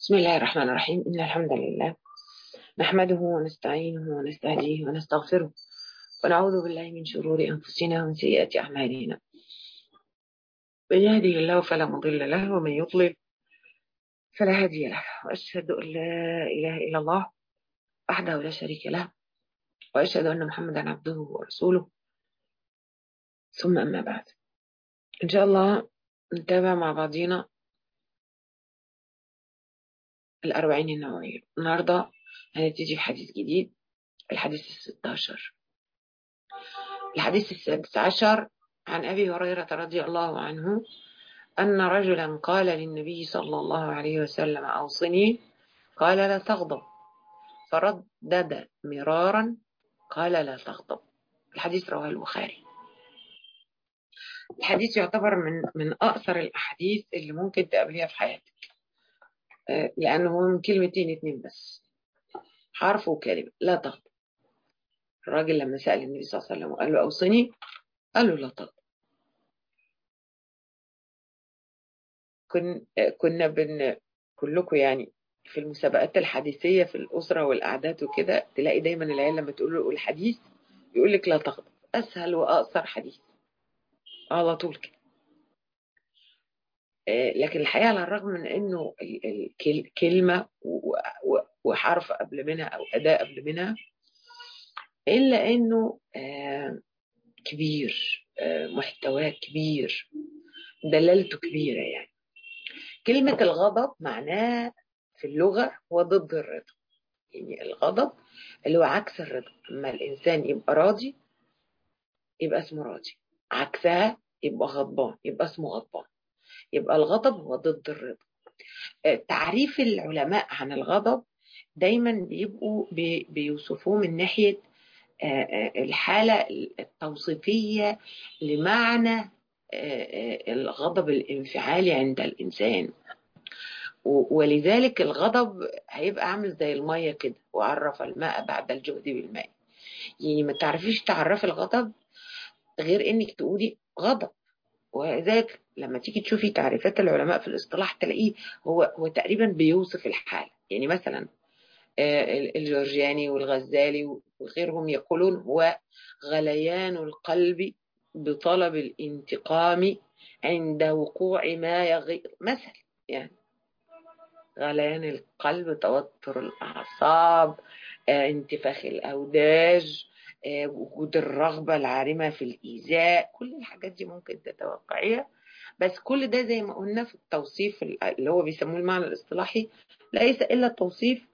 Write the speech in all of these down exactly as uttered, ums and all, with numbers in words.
بسم الله الرحمن الرحيم. إن الحمد لله نحمده ونستعينه ونستهديه ونستغفره ونعوذ بالله من شرور أنفسنا ومن سيئات أعمالنا. من يهده الله فلا مضل له ومن يضلل فلا هادي له، وأشهد أن لا إله إلا الله وحده لا شريك له، وأشهد أن محمدا عبده ورسوله. ثم أما بعد، إن شاء الله نتابع مع بعضينا الأربعين النووية. النهاردة هنبتدي بحديث جديد، الحديث الستة عشر. الحديث السادس عشر عن أبي هريرة رضي الله عنه أن رجلا قال للنبي صلى الله عليه وسلم: أوصني. قال: لا تغضب. فردد مرارا قال: لا تغضب. الحديث رواه البخاري. الحديث يعتبر من من أقصر الأحاديث اللي ممكن تقابليها في حياتك، لأنه هو من كلمتين اتنين بس، حرف وكلمة: لا تغضب. الراجل لما سأل النبي صلى الله عليه وسلم وقال له: أوصني، قال له: لا تغضب. كن كنا بن كلكم يعني في المسابقات الحديثية في الأسرة والأعداد وكده، تلاقي دايما العيال لما تقول له الحديث يقول لك لا تغضب. أسهل وأقصر حديث على طول كده. لكن الحقيقة على الرغم من أنه كلمة وحرف قبل منها أو أداة قبل منها، إلا أنه كبير، محتواه كبير، دلالته كبيرة. يعني كلمة الغضب معناه في اللغة هو ضد الرضا. يعني الغضب اللي هو عكس الرضا. اما الانسان يبقى راضي يبقى اسمه راضي، عكسها يبقى غضبان يبقى اسمه غضبان. يبقى الغضب هو ضد الرضا. تعريف العلماء عن الغضب دايما بيبقوا بيوصفوه من ناحية الحالة التوصيفية لمعنى الغضب الانفعالي عند الإنسان. ولذلك الغضب هيبقى عامل زي المية كده، وعرف الماء بعد الجهد بالماء. يعني ما تعرفيش تعرف الغضب غير انك تقولي غضب. وذلك لما تيجي تشوفي تعريفات العلماء في الاصطلاح تلاقيه هو هو تقريبا بيوصف الحالة. يعني مثلا الجورجاني والغزالي وغيرهم يقولون هو غليان القلب بطلب الانتقام عند وقوع ما يغير. مثل يعني غليان القلب، توتر الأعصاب، آه، انتفاخ الأوداج، آه، وجود الرغبة العارمة في الإيذاء. كل الحاجات دي ممكن تتوقعيها، بس كل ده زي ما قلنا في التوصيف اللي هو بيسموه المعنى الاصطلاحي ليس إلا التوصيف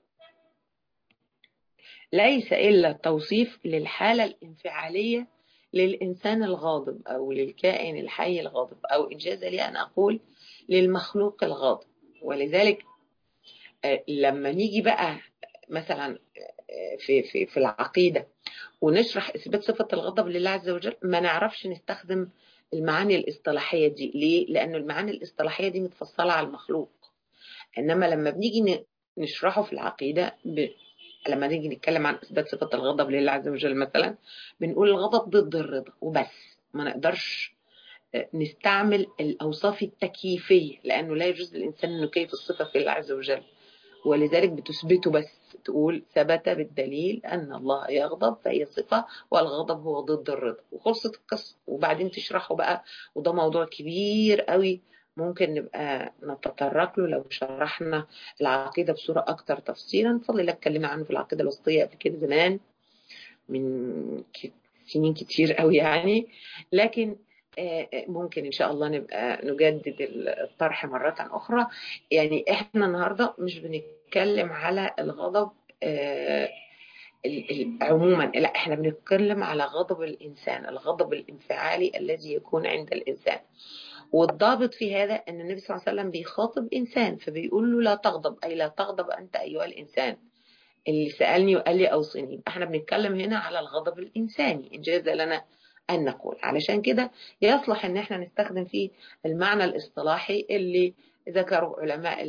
ليس إلا توصيف للحالة الانفعالية للإنسان الغاضب أو للكائن الحي الغاضب، أو إنجاز لي أن أقول للمخلوق الغاضب. ولذلك لما نيجي بقى مثلا في في في العقيدة ونشرح إثبات صفة الغضب لله عز وجل، ما نعرفش نستخدم المعاني الاصطلاحية دي. ليه؟ لأن المعاني الاصطلاحية دي متفصلة على المخلوق. إنما لما بنيجي نشرحه في العقيدة ب... لما نيجي نتكلم عن إثبات صفة الغضب لله عز وجل مثلا، بنقول الغضب ضد الرضا وبس. ما نقدرش نستعمل الأوصاف التكييفية، لأنه لا يجوز للإنسان أنه يكيف الصفة في الله عز وجل. ولذلك بتثبته بس، تقول ثبت بالدليل أن الله يغضب فهي صفة، والغضب هو ضد الرضا، وخلصت القصة. وبعدين تشرحه بقى، وده موضوع كبير قوي ممكن نبقى نتطرق له لو شرحنا العقيدة بصورة أكتر تفصيلا. بفضل الله اتكلمنا عنه في العقيدة الوسطية قبل كده زمان، من سنين كتير قوي يعني. لكن ممكن إن شاء الله نبقى نجدد الطرح مرة أخرى. يعني إحنا النهاردة مش بنتكلم على الغضب عموما، لا، إحنا بنتكلم على غضب الإنسان، الغضب الانفعالي الذي يكون عند الإنسان. والضابط في هذا أن النبي صلى الله عليه وسلم بيخاطب إنسان، فبيقول له لا تغضب، أي لا تغضب أنت أيها الإنسان اللي سألني وقال لي أوصني. احنا بنتكلم هنا على الغضب الإنساني، إن جاز لنا أن نقول. علشان كده يصلح أن احنا نستخدم فيه المعنى الاصطلاحي اللي ذكره علماء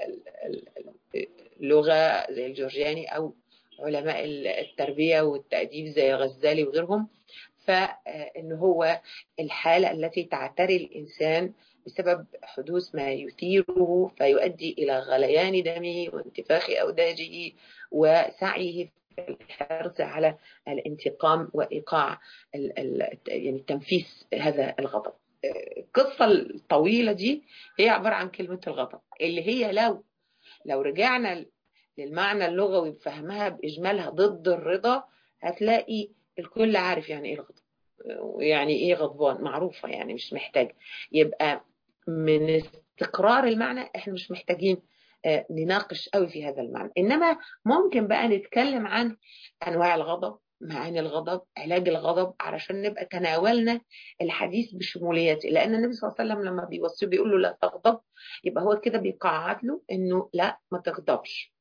اللغة زي الجورجاني، أو علماء التربية والتأديب زي الغزالي وغيرهم. ف فإن هو الحالة التي تعتري الإنسان بسبب حدوث ما يثيره فيؤدي إلى غليان دمه وانتفاخ أوداجه وسعيه في الحرص على الانتقام وإيقاع ال ال يعني تنفيس هذا الغضب. القصة الطويلة دي هي عبارة عن كلمة الغضب، اللي هي لو لو رجعنا للمعنى اللغوي بفهمها بإجمالها ضد الرضا، هتلاقي الكل عارف يعني إيه الغضب ويعني إيه غضبان، معروفة يعني مش محتاج. يبقى من استقرار المعنى إحنا مش محتاجين نناقش قوي في هذا المعنى، إنما ممكن بقى نتكلم عن أنواع الغضب، معاني الغضب، علاج الغضب، علشان نبقى تناولنا الحديث بشموليته. لأن النبي صلى الله عليه وسلم لما بيوصيه بيقول له لا تغضب، يبقى هو كده بيقعد له إنه لا ما تغضبش.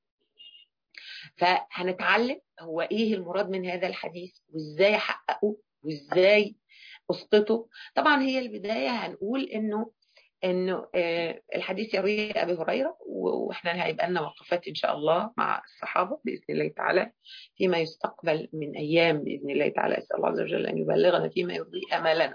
فهنتعلم هو إيه المراد من هذا الحديث وإزاي أحققه وإزاي أسقطه. طبعا هي البداية هنقول إنه انه الحديث يرويه ابي هريره، واحنا هيبقى لنا وقفات ان شاء الله مع الصحابه باذن الله تعالى فيما يستقبل من ايام باذن الله تعالى. اسال الله عز وجل ان يبلغنا فيما يرضي امالنا.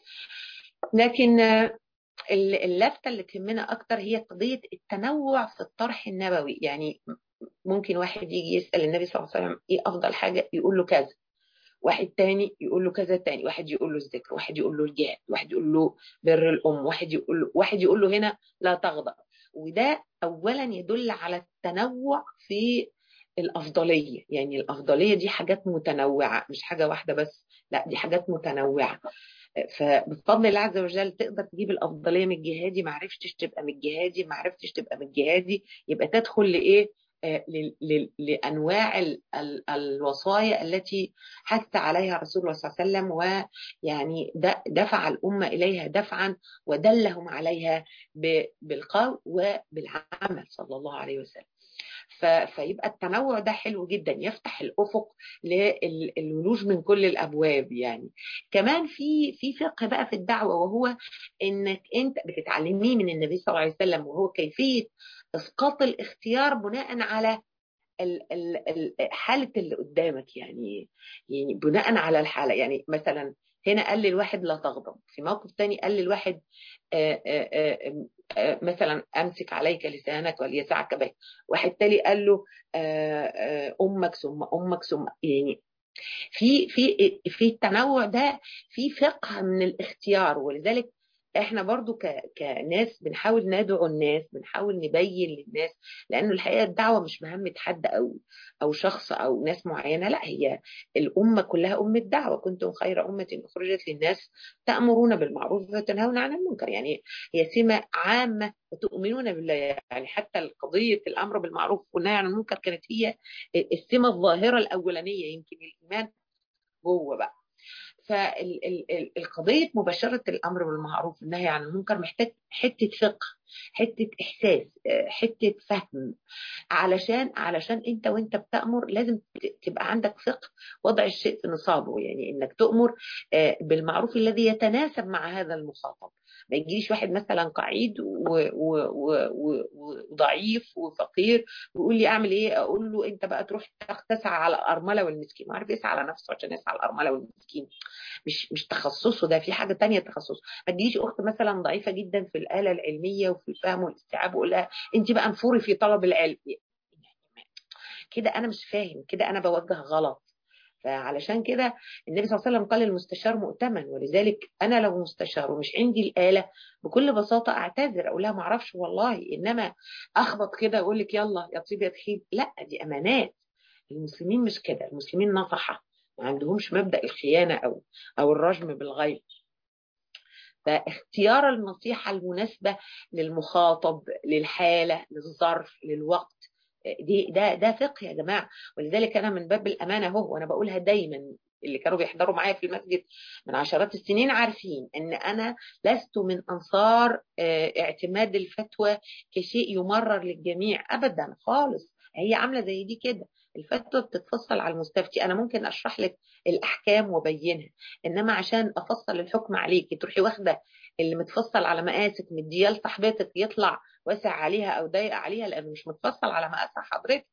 لكن اللفته اللي تهمنا اكتر هي قضيه التنوع في الطرح النبوي. يعني ممكن واحد يجي يسال النبي صلى الله عليه وسلم ايه افضل حاجه، يقول له كذا، واحد تاني يقول له كذا تاني، واحد يقول له الذكر، واحد يقول له الجهاد، واحد يقول له بر الأم، واحد يقول له واحد يقول له هنا لا تغضب. وده أولا يدل على التنوع في الأفضلية. يعني الأفضلية دي حاجات متنوعة مش حاجة واحدة بس، لا دي حاجات متنوعة. فبفضل الله عز وجل تقدر تجيب الأفضلية من الجهادي، ما عرفتش تبقى من الجهادي، ما عرفتش تبقى من الجهادي، يبقى تدخل لإيه؟ لأنواع ال ال الوصايا التي حث عليها رسول الله صلى الله عليه وسلم، ويعني دفع الأمة إليها دفعا ودلهم عليها بالقول وبالعمل صلى الله عليه وسلم. فيبقى التنوع ده حلو جدا، يفتح الأفق للولوج من كل الأبواب. يعني كمان في في فقه بقى في الدعوة، وهو إنك أنت بتتعلميه من النبي صلى الله عليه وسلم، وهو كيفية اسقاط الاختيار بناء على ال ال حالة اللي قدامك. يعني يعني بناء على الحالة. يعني مثلا هنا قال للواحد لا تغضب، في موقف تاني قال للواحد آآ آآ آآ مثلا امسك عليك لسانك وليسعك بيت، واحد تاني قال له آآ امك ثم امك ثم. يعني في في في التنوع ده في فقه من الاختيار. ولذلك احنا برضو كناس بنحاول ندعو الناس، بنحاول نبين للناس، لانه الحقيقه الدعوه مش مهمه حد او او شخص او ناس معينه، لا هي الامه كلها امه دعوه. كنتم خير امه اخرجت للناس تامرون بالمعروف وتنهون عن المنكر. يعني هي سمه عامه وتؤمنون بالله. يعني حتى قضيه الامر بالمعروف والنهي عن المنكر كانت هي السمه الظاهره الاولانيه، يمكن الايمان جوه بقى. فالقضية مباشرة الأمر بالمعروف والنهي عن المنكر محتاج حتة فقه، حتة إحساس، حتة فهم. علشان علشان أنت وأنت بتأمر لازم تبقى عندك فقه وضع الشيء في نصابه. يعني إنك تأمر بالمعروف الذي يتناسب مع هذا المخاطب. ما يجيش واحد مثلا قعيد وضعيف وفقير ويقول لي اعمل ايه، اقول له انت بقى تروح تسعى على الارمله والمسكين. ما عارف يسعى على نفسه عشان يسعى على الارمله والمسكين، مش مش تخصصه ده، في حاجه تانية تخصصه. ما تجيش اخت مثلا ضعيفه جدا في الاله العلميه وفي الفهم والاستيعاب وقول لها انت بقى انفوري في طلب العلم. كده انا مش فاهم، كده انا بوجه غلط. فعلشان كده النبي صلى الله عليه وسلم قال المستشار مؤتمن. ولذلك انا لو مستشار ومش عندي الاله بكل بساطه اعتذر، اقول لها ما اعرفش والله، انما اخبط كده اقول لك يلا يا طيب يا تخيب، لا دي امانات. المسلمين مش كده، المسلمين نصحه، ما عندهمش مبدأ الخيانه او او الرجم بالغيب. فاختيار النصيحه المناسبه للمخاطب، للحاله، للظرف، للوقت، دي ده ده فقه يا جماعه. ولذلك انا من باب الامانه اهو، وانا بقولها دايما، اللي كانوا بيحضروا معايا في المسجد من عشرات السنين عارفين ان انا لست من انصار اعتماد الفتوى كشيء يمرر للجميع ابدا خالص. هي عامله زي دي كده، الفتوى بتتفصل على المستفتي. انا ممكن اشرح لك الاحكام وبينها، انما عشان افصل الحكم عليك تروحي واخده اللي متفصل على مقاسك مديه لصاحبتك يطلع واسع عليها او ضيق عليها، لانه مش متفصل على مقاسها حضرتك.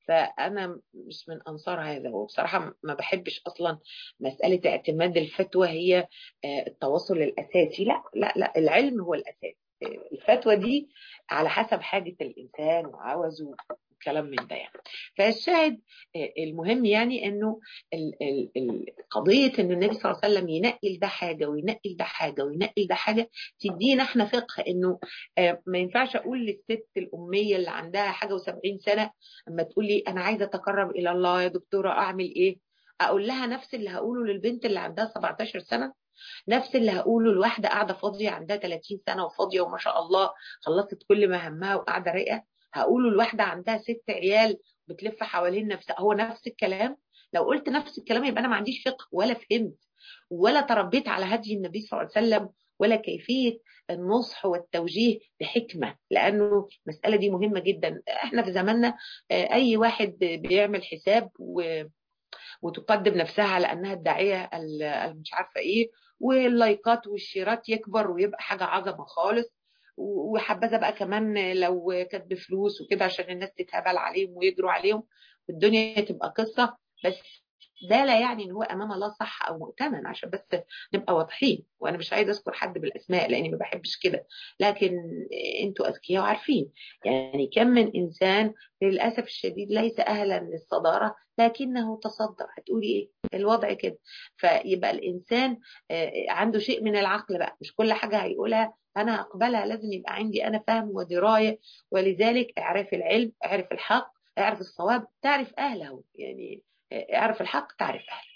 فأنا مش من أنصار هذا، وبصراحة ما بحبش أصلا مسألة اعتماد الفتوى هي التواصل الأساسي. لا لا لا، العلم هو الأساس. الفتوى دي على حسب حاجة الإنسان وعوزه كلام من ده يعني. فالشاهد المهم يعني انه قضيه ان النبي صلى الله عليه وسلم ينقل ده حاجه وينقل ده حاجه وينقل ده حاجه تدينا احنا فقه انه ما ينفعش اقول للست الاميه اللي عندها حاجه وسبعين سنه اما تقول لي انا عايزه اتقرب الى الله يا دكتوره اعمل ايه، اقول لها نفس اللي هقوله للبنت اللي عندها سبعتاشر سنه، نفس اللي هقوله لواحده قاعده فاضيه عندها ثلاثين سنه وفاضيه وما شاء الله خلصت كل ما همها وقاعده رايقه، هقوله لواحده عندها ست عيال بتلف حوالين نفسها. هو نفس الكلام. لو قلت نفس الكلام يبقى انا ما عنديش فقه ولا فهمت ولا تربيت على هدي النبي صلى الله عليه وسلم ولا كيفيه النصح والتوجيه بحكمه، لانه المساله دي مهمه جدا. احنا في زماننا اي واحد بيعمل حساب و وتقدم نفسها على انها الداعيه مش عارفه ايه، واللايكات والشيرات يكبر ويبقى حاجه عظمه خالص، وحبذا بقى كمان لو كانت بفلوس وكده عشان الناس تتهبل عليهم ويجروا عليهم والدنيا تبقى قصه. بس ده لا يعني ان هو امام الله صح او مؤتمن، عشان بس نبقى واضحين. وانا مش عايزه اذكر حد بالاسماء لاني ما بحبش كده، لكن انتوا اذكياء وعارفين يعني كم من انسان للاسف الشديد ليس اهلا للصداره لكنه تصدر. هتقولي ايه الوضع كده؟ فيبقى الانسان عنده شيء من العقل بقى، مش كل حاجه هيقولها انا هقبلها، لازم يبقى عندي انا فهم ودرايه. ولذلك اعرف العلم، اعرف الحق، اعرف الصواب، تعرف اهله يعني. اعرف الحق تعرف اهله.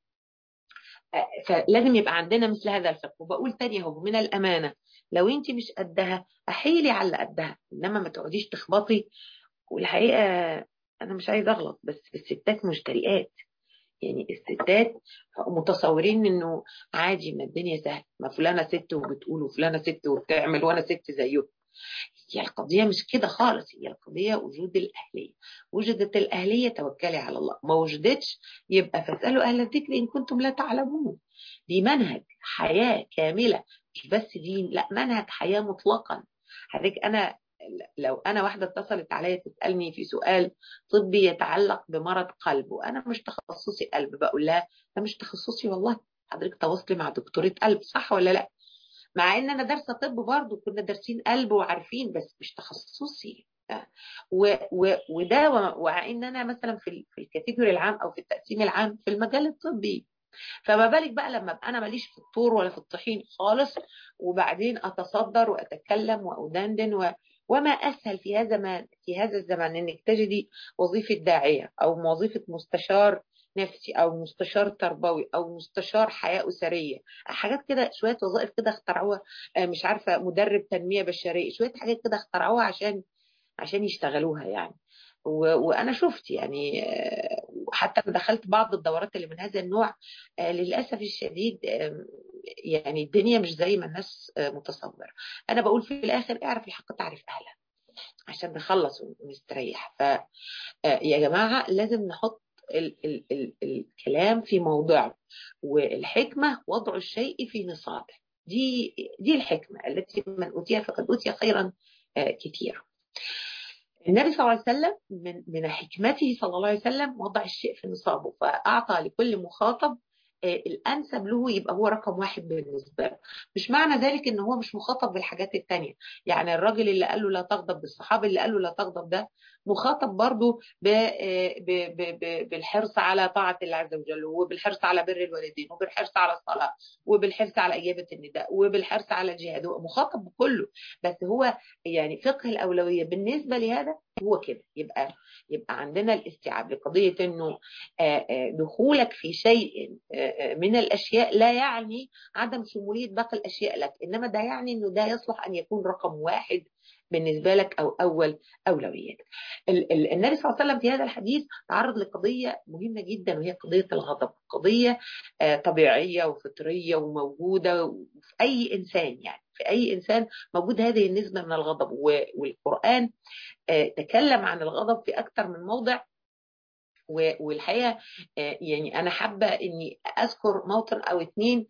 فلازم يبقى عندنا مثل هذا الفقه. وبقول تاني اهو من الامانه لو انت مش قدها احيلي على قدها، انما ما تقعديش تخبطي. والحقيقه انا مش عايزه اغلط بس الستات مشتريات، يعني الستات متصورين انه عادي ما الدنيا سهله، ما فلانه ست وبتقول وفلانه ست وبتعمل وانا ست زيه. هي القضية مش كده خالص، هي القضية وجود الأهلية. وجدت الأهلية توكلي على الله، ما وجدتش يبقى فاسألوا أهل الذكر إن كنتم لا تعلمون. دي منهج حياة كاملة، مش بس دين، لا منهج حياة مطلقا. حضرتك أنا لو أنا واحدة اتصلت عليا تسألني في سؤال طبي يتعلق بمرض قلب وأنا مش تخصصي قلب، بقول لها ده مش تخصصي والله، حضرتك تواصلي مع دكتورة قلب، صح ولا لا؟ مع ان انا دارسه طب برضه، كنا دارسين قلب وعارفين بس مش تخصصي. و و وده ومع ان انا مثلا في في الكاتيجوري العام او في التقسيم العام في المجال الطبي، فما بالك بقى لما ابقى انا ماليش في الطور ولا في الطحين خالص وبعدين اتصدر واتكلم وادندن و وما اسهل في هذا ما في هذا الزمان انك تجدي وظيفه داعيه او وظيفه مستشار نفسي او مستشار تربوي او مستشار حياه اسريه، حاجات كده شويه وظائف كده اخترعوها، مش عارفه مدرب تنميه بشريه، شويه حاجات كده اخترعوها عشان عشان يشتغلوها يعني. وانا شفت يعني حتى دخلت بعض الدورات اللي من هذا النوع. للاسف الشديد يعني الدنيا مش زي ما الناس متصوره. انا بقول في الاخر اعرف الحق تعرف اهله عشان نخلص ونستريح. ف يا جماعه لازم نحط ال ال ال الكلام في موضعه، والحكمه وضع الشيء في نصابه. دي دي الحكمه التي من اوتيها فقد اوتي خيرا كثيرا. النبي صلى الله عليه وسلم من من حكمته صلى الله عليه وسلم وضع الشيء في نصابه، فأعطى لكل مخاطب الأنسب له يبقى هو رقم واحد بالنسبة له. مش معنى ذلك إن هو مش مخاطب بالحاجات التانية، يعني الراجل اللي قال له لا تغضب، بالصحابي اللي قال له لا تغضب، ده مخاطب برضه بالحرص على طاعة الله عز وجل، وبالحرص على بر الوالدين، وبالحرص على الصلاة، وبالحرص على إجابة النداء، وبالحرص على الجهاد. هو مخاطب بكله، بس هو يعني فقه الأولوية بالنسبة لهذا هو كده. يبقى يبقى عندنا الاستيعاب لقضية إنه دخولك في شيء من الأشياء لا يعني عدم شمولية باقي الأشياء لك، إنما ده يعني إنه ده يصلح أن يكون رقم واحد بالنسبة لك أو أول أولوياتك. النبي صلى الله عليه وسلم في هذا الحديث تعرض لقضية مهمة جدا وهي قضية الغضب، قضية طبيعية وفطرية وموجودة في أي إنسان، يعني في أي إنسان موجود هذه النسبة من الغضب. والقرآن تكلم عن الغضب في أكثر من موضع. والحقيقة يعني أنا حابة أني أذكر موطن أو اتنين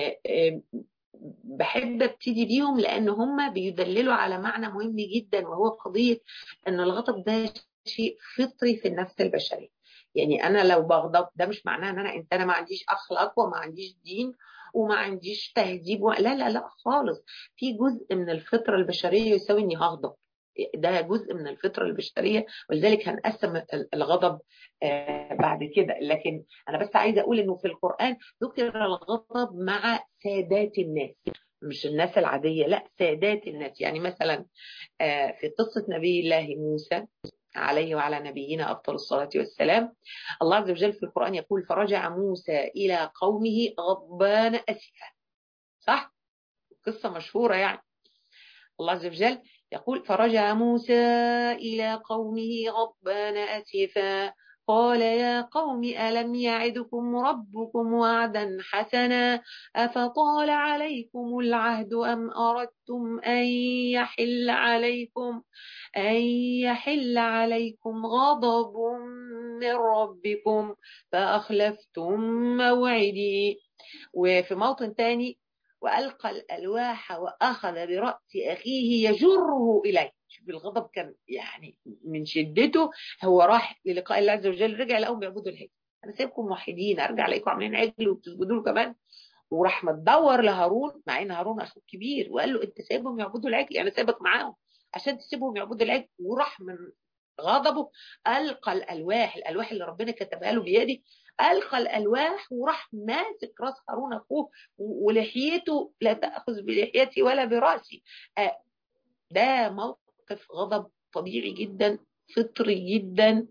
بحب ابتدي بيهم لأن هم بيدللوا على معنى مهم جدا، وهو قضية أن الغضب ده شيء فطري في النفس البشرية. يعني أنا لو بغضب ده مش معناه أن أنا إنسانة ما عنديش أخلاق وما عنديش دين وما عنديش تهذيب و... لا لا لا خالص. في جزء من الفطرة البشرية يساوي إني هغضب، ده جزء من الفطرة البشرية، ولذلك هنقسم الغضب آه بعد كده. لكن أنا بس عايزة أقول إنه في القرآن ذكر الغضب مع سادات الناس، مش الناس العادية، لا سادات الناس. يعني مثلا آه في قصة نبي الله موسى عليه وعلى نبينا أفضل الصلاة والسلام، الله عز وجل في القرآن يقول فرجع موسى إلى قومه غضبان أسفا، صح؟ قصة مشهورة يعني. الله عز وجل يقول فرجع موسى إلى قومه غضبان أسفا قال يا قوم ألم يعدكم ربكم وعدا حسنا أفطال عليكم العهد أم أردتم أن يحل عليكم أن يحل عليكم غضب من ربكم فأخلفتم موعدي. وفي موطن تاني وألقى الألواح وأخذ برأس أخيه يجره إليه. شوف الغضب كان يعني من شدته، هو راح للقاء الله عز وجل، رجع لقوم بيعبدوا العجل، أنا سايبكم موحدين أرجع ألاقيكم عاملين عجل وبتسجدوا له كمان. وراح متدور لهارون، مع ان هارون اخوه كبير، وقال له انت سايبهم يعبدوا العجل، يعني سايبك معاهم عشان تسيبهم يعبدوا العجل. وراح من غضبه ألقى الألواح، الألواح اللي ربنا كتبها له بيده، ألقى الألواح وراح ماسك راس هارون أخوه ولحيته، لا تأخذ بلحيتي ولا برأسي. آه ده موقف غضب طبيعي جدا، فطري جدا،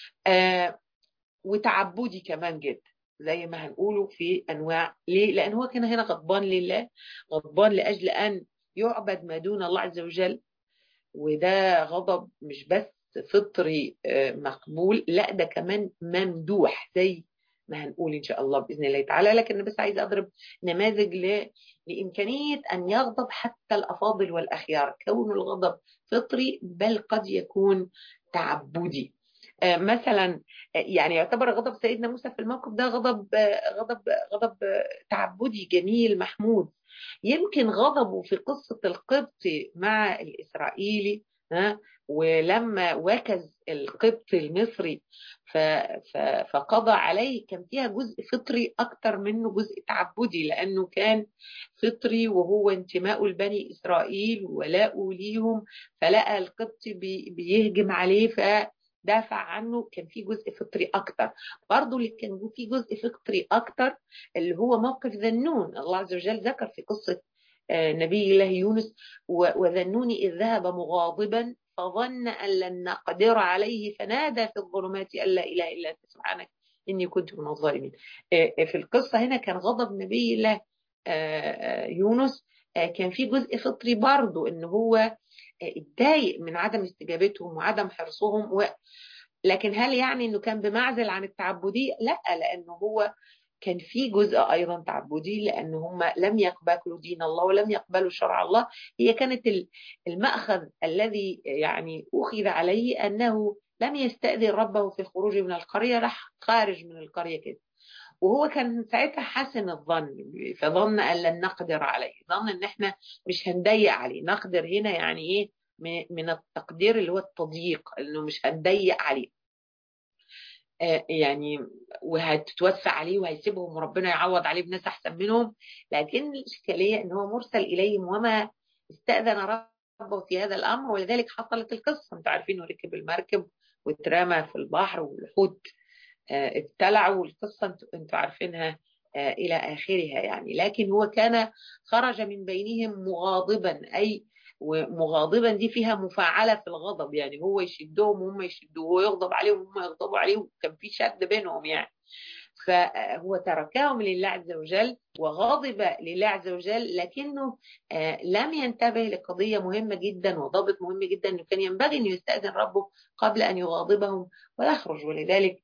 آه وتعبدي كمان جدا زي ما هنقوله في أنواع. ليه؟ لأن هو كان هنا غضبان لله، غضبان لأجل أن يعبد ما دون الله عز وجل. وده غضب مش بس فطري مقبول، لا ده كمان ممدوح زي ما هنقول إن شاء الله بإذن الله تعالى. لكن بس عايز أضرب نماذج ل... لإمكانية أن يغضب حتى الأفاضل والأخيار. كون الغضب فطري بل قد يكون تعبدي. مثلا يعني يعتبر غضب سيدنا موسى في الموقف ده غضب غضب غضب تعبدي جميل محمود. يمكن غضبه في قصة القبط مع الإسرائيلي، ها، ولما وكز القبط المصري ف... ف... فقضى عليه، كان فيها جزء فطري أكتر منه جزء تعبدي، لأنه كان فطري وهو انتماء لبني إسرائيل ولاءه ليهم، فلقى القبط بي... بيهجم عليه ف دافع عنه، كان في جزء فطري اكتر. برضه اللي كان في جزء فطري اكتر اللي هو موقف ذنون. الله عز وجل ذكر في قصة نبي الله يونس وذنون إذ ذهب مغاضبا فظن أن لن نقدر عليه فنادى في الظلمات أن لا إله إلا أنت سبحانك إني كنت من الظالمين. في القصة هنا كان غضب نبي الله يونس كان في جزء فطري برضه، إن هو اتضايق من عدم استجابتهم وعدم حرصهم و... لكن هل يعني انه كان بمعزل عن التعبدية؟ لا، لانه هو كان في جزء ايضا تعبدي، لان هم لم يقبلوا دين الله ولم يقبلوا شرع الله. هي كانت المأخذ الذي يعني اخذ عليه انه لم يستأذن ربه في الخروج من القرية، راح خارج من القرية كده، وهو كان ساعتها حسن الظن، فظن ان لن نقدر عليه، ظن ان احنا مش هنضيق عليه. نقدر هنا يعني ايه؟ من التقدير اللي هو التضييق، انه مش هنضيق عليه آه يعني، وهتتوسع عليه وهيسيبهم وربنا يعوض عليه بناس احسن منهم. لكن الاشكاليه ان هو مرسل اليهم وما استأذن ربه في هذا الامر، ولذلك حصلت القصه. انتوا عارفين، وركب المركب واترمى في البحر والحوت ابتلعوا، والقصة انتوا انتوا عارفينها إلى آخرها يعني. لكن هو كان خرج من بينهم مغاضبا، أي ومغاضبا دي فيها مفاعلة في الغضب، يعني هو يشدهم وهم يشدوه، هو يغضب عليهم وهم يغضبوا عليه، وكان في شد بينهم يعني. فهو تركهم لله عز وجل وغاضب لله عز وجل، لكنه لم ينتبه لقضية مهمة جدا وضابط مهم جدا، انه كان ينبغي انه يستأذن ربه قبل ان يغاضبهم ويخرج. ولذلك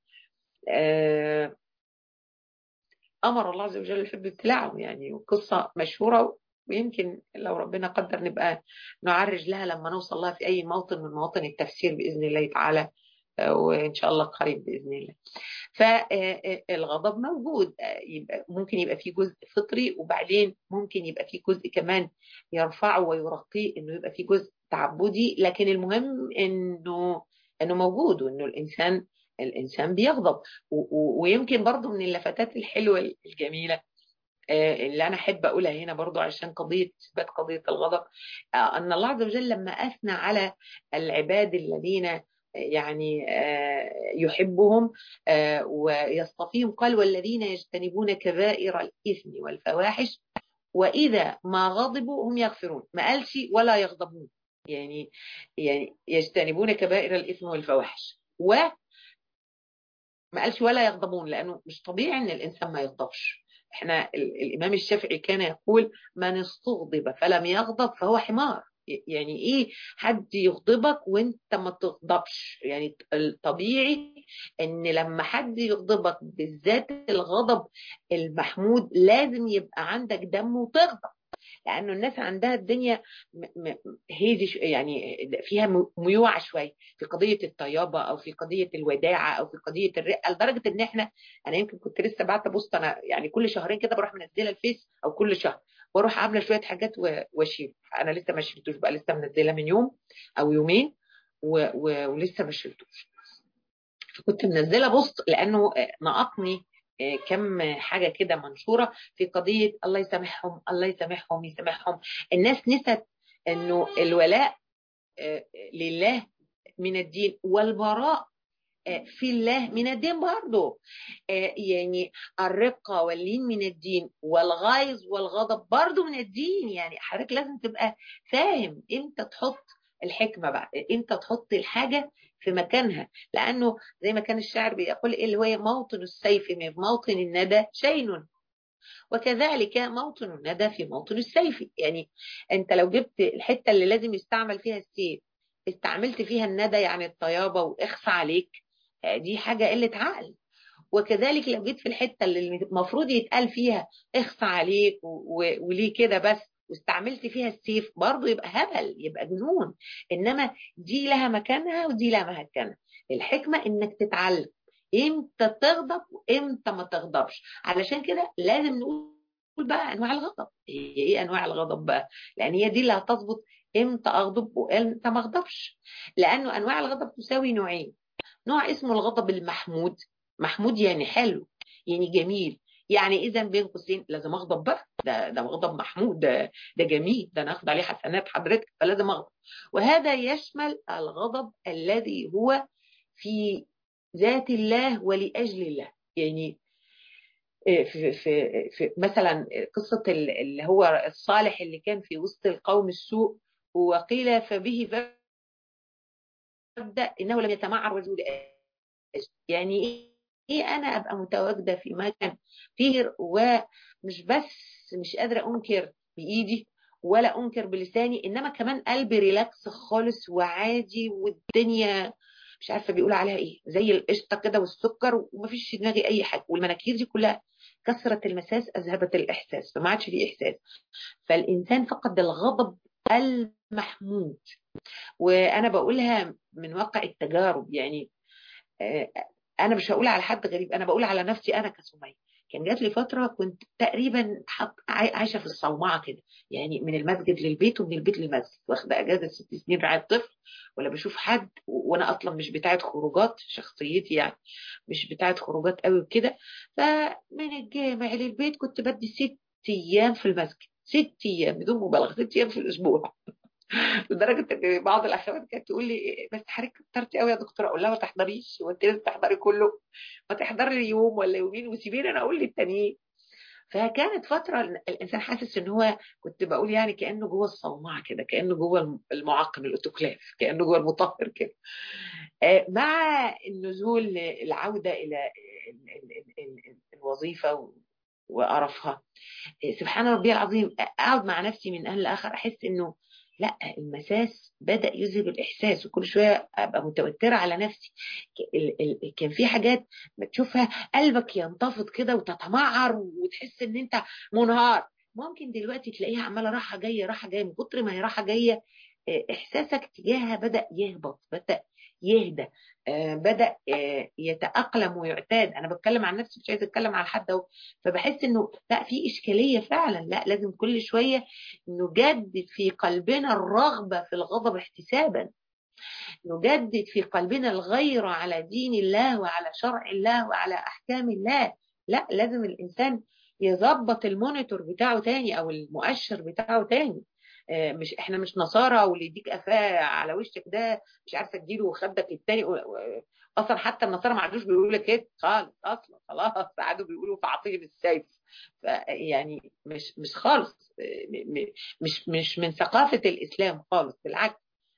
أمر الله عز وجل في ابتلاعهم يعني، وقصة مشهورة، ويمكن لو ربنا قدر نبقى نعرج لها لما نوصل لها في أي موطن من مواطن التفسير بإذن الله تعالى، وإن شاء الله قريب بإذن الله. فالغضب موجود، يبقى ممكن يبقى فيه جزء فطري، وبعدين ممكن يبقى فيه جزء كمان يرفعه ويرقيه إنه يبقى فيه جزء تعبدي. لكن المهم إنه انه موجود، وانه الانسان الانسان بيغضب. ويمكن برضو من اللفتات الحلوه الجميله اللي انا احب اقولها هنا برضو عشان قضيه اثبات قضيه الغضب، ان الله عز وجل لما اثنى على العباد الذين يعني يحبهم ويصطفيهم قال والذين يجتنبون كبائر الاثم والفواحش واذا ما غضبوا هم يغفرون، ما قالش ولا يغضبون، يعني يعني يجتنبون كبائر الاثم والفواحش، و ما قالش ولا يغضبون، لانه مش طبيعي ان الانسان ما يغضبش. احنا الامام الشافعي كان يقول من استغضب فلم يغضب فهو حمار. يعني ايه حد يغضبك وانت ما تغضبش؟ يعني الطبيعي ان لما حد يغضبك بالذات الغضب المحمود لازم يبقى عندك دم وتغضب، لانه الناس عندها الدنيا هيدي يعني فيها ميوعه شويه في قضيه الطيابه او في قضيه الوداعه او في قضيه الرقه، لدرجه ان احنا انا يمكن كنت لسه بعت بوست انا يعني كل شهرين كده بروح منزلها الفيس او كل شهر واروح عامله شويه حاجات واشيل. انا لسه ما شلتوش بقى، لسه منزلها من يوم او يومين و... و... ولسه ما شلتوش. فكنت منزله بوست لانه ناقضني كم حاجة كده منشورة في قضية الله يسامحهم الله يسامحهم يسامحهم. الناس نست انه الولاء لله من الدين والبراء في الله من الدين برضه، يعني الرقة واللين من الدين والغيظ والغضب برضه من الدين. يعني حضرتك لازم تبقى فاهم امتى تحط الحكمة بقى، امتى تحط الحاجة في مكانها، لأنه زي ما كان الشاعر بيقول إيه اللي هو موطن السيف من موطن الندى شين، وكذلك موطن الندى في موطن السيف. يعني أنت لو جبت الحتة اللي لازم يستعمل فيها السيف استعملت فيها الندى يعني الطيابة وإخفى عليك، دي حاجة قلة عقل. وكذلك لو جيت في الحتة اللي المفروض يتقال فيها اخفى عليك وليه كده بس واستعملت فيها السيف برضو يبقى هبل، يبقى جنون. انما دي لها مكانها ودي لها مكانها. الحكمة انك تتعلم امتى تغضب وامتى ما تغضبش. علشان كده لازم نقول بقى انواع الغضب. ايه انواع الغضب بقى؟ لان هي دي اللي هتظبط امتى اغضب وامتى ما اغضبش. لانه انواع الغضب تساوي نوعين، نوع اسمه الغضب المحمود، محمود يعني حلو يعني جميل، يعني اذا بين قوسين لازم اغضب بقى، ده ده غضب محمود، ده ده جميل، ده ناخد عليه حسنات حضرتك فلازم اغضب. وهذا يشمل الغضب الذي هو في ذات الله ولاجل الله. يعني في في في مثلا قصه اللي هو الصالح اللي كان في وسط القوم السوء وقيل فبه فابدا انه لم يتمعر وجهه لأجل. يعني ايه انا ابقى متواجده في مكان فيه ومش بس مش قادره انكر بايدي ولا انكر بلساني، انما كمان قلبي ريلاكس خالص وعادي والدنيا مش عارفه بيقول عليها ايه زي القشطه كده والسكر ومفيش في دماغي اي حاجه، والمناكير دي كلها كثره المساس اذهبت الاحساس فما عادش فيه احساس. فالانسان فقد الغضب المحمود. وانا بقولها من واقع التجارب، يعني انا مش هقول على حد غريب، انا بقول على نفسي انا كسمية. كان جات لي فتره كنت تقريبا عايشه في الصومعه كده، يعني من المسجد للبيت ومن البيت للمسجد، واخده اجازه ست سنين رعايه طفل ولا بشوف حد، وانا اصلا مش بتاعه خروجات، شخصيتي يعني مش بتاعه خروجات قوي وكده. فمن الجامع للبيت كنت بدي ست ايام في المسجد، ست ايام بدون مبالغه، ست ايام في الاسبوع. لدرجه ان بعض الاخوات كانت تقول لي بس حضرتك كترتي قوي يا دكتوره، اقول لها ما تحضريش، وانت لازم تحضري كله، ما تحضري لي يوم ولا يومين وسيبيني انا اقول للتانيين. فكانت فتره الانسان حاسس ان هو كنت بقول يعني كانه جوه الصومعه كده، كانه جوه المعقم الاوتوكلاف، كانه جوه المطهر كده. مع النزول العوده الى الوظيفه وقرفها، سبحان ربي العظيم اقعد مع نفسي من ان لاخر احس انه لا، المساس بدأ يذهب الإحساس، وكل شوية أبقى متوترة على نفسي. كان في حاجات بتشوفها قلبك ينتفض كده وتتمعر وتحس إن أنت منهار. ممكن دلوقتي تلاقيها عمالة راحة جاية راحة جاية، من كتر ما هي راحة جاية إحساسك تجاهها بدأ يهبط، بدأ يهدى، آه بدأ آه يتأقلم ويعتاد. أنا بتكلم عن نفسي مش عايزة أتكلم عن حد أهو. فبحس إنه لا، في إشكالية فعلا، لا لازم كل شوية نجدد في قلبنا الرغبة في الغضب احتسابا. نجدد في قلبنا الغيرة على دين الله وعلى شرع الله وعلى أحكام الله. لا، لازم الإنسان يظبط المونيتور بتاعه تاني أو المؤشر بتاعه تاني. مش احنا مش نصارى واللي يديك قفاه على وشك ده مش عارفه تديله خدك التاني. اصلا حتى النصارى ما عادوش بيقولوا لك كده خالص، اصلا خلاص قعدوا بيقولوا فاعطيه بالسيف. يعني مش مش خالص، مش مش من ثقافه الاسلام خالص، بالعكس.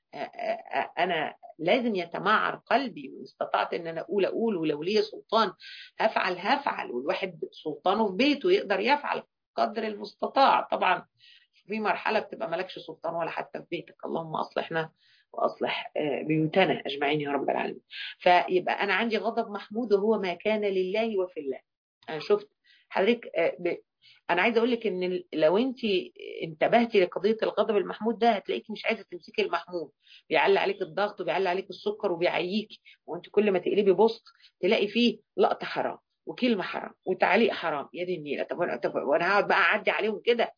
انا لازم يتمعر قلبي، وان استطعت ان انا اقول اقول، ولو لي سلطان هفعل هفعل. والواحد سلطانه في بيته يقدر يفعل قدر المستطاع. طبعا في مرحله بتبقى مالكش سلطان ولا حتى في بيتك، اللهم اصلحنا واصلح بيوتنا اجمعين يا رب العالمين. فيبقى انا عندي غضب محمود وهو ما كان لله وفي الله. انا شفت حضرتك ب... انا عايزه اقول لك ان لو انت انتبهتي لقضيه الغضب المحمود ده هتلاقيكي مش عايزه تمسكي المحمود. بيعلي عليك الضغط وبيعلي عليك السكر وبيعييكي، وانت كل ما تقلبي بوست تلاقي فيه لقطه حرام وكلمه حرام وتعليق حرام. يا دي النيله، طب وانا طب وانا هقعد بقى اعدي عليهم كده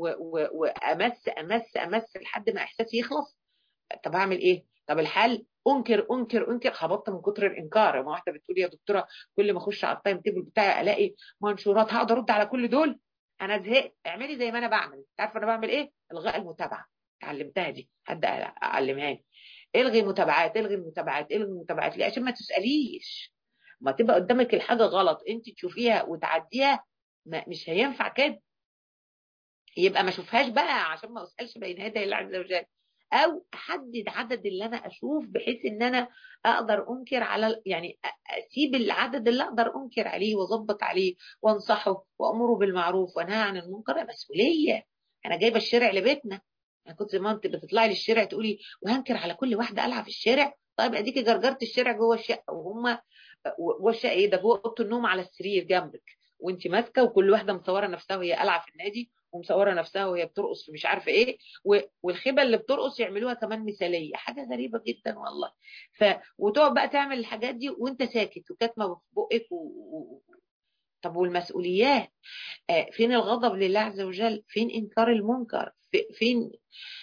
وامس امس امس لحد ما احساسي يخلص؟ طب هعمل ايه؟ طب الحل انكر انكر انكر. خبطت من كتر الانكار. ما واحده بتقول يا دكتوره كل ما اخش على التايم تيبل بتاعي الاقي منشورات، هقدر ارد على كل دول؟ انا زهقت. اعملي زي ما انا بعمل. عارفه انا بعمل ايه؟ الغاء المتابعه. اتعلمتها دي، حد علمها لي. الغي متابعات، الغي المتابعات، الغي المتابعات. ليه؟ عشان ما تساليش. ما تبقى قدامك الحاجه غلط انت تشوفيها وتعديها، ما مش هينفع كده. يبقى ما اشوفهاش بقى عشان ما اسالش بين يدي الله عز وجل، او احدد عدد اللي انا اشوف بحيث ان انا اقدر انكر على، يعني اسيب العدد اللي اقدر انكر عليه واظبط عليه وانصحه وامره بالمعروف وانهى عن المنكر. مسؤوليه. انا جايبه الشارع لبيتنا. انا كنت زمان بتطلعي للشارع تقولي وهنكر على كل واحده قلعه في الشارع. طيب اديكي جرجرت الشارع جوه الشقه، وهم جوه الشقه ايه ده؟ جوه اوضه النوم على السرير جنبك وانت ماسكه، وكل واحده مصوره نفسها وهي قلعه في النادي ومصوره نفسها وهي بترقص في مش عارفه ايه، والخيبه اللي بترقص يعملوها كمان مثاليه. حاجه غريبه جدا والله. ف وتقعد بقى تعمل الحاجات دي وانت ساكت وكاتمه في بقك و... و... طب والمسؤوليات؟ آه فين الغضب لله عز وجل؟ فين انكار المنكر؟ فين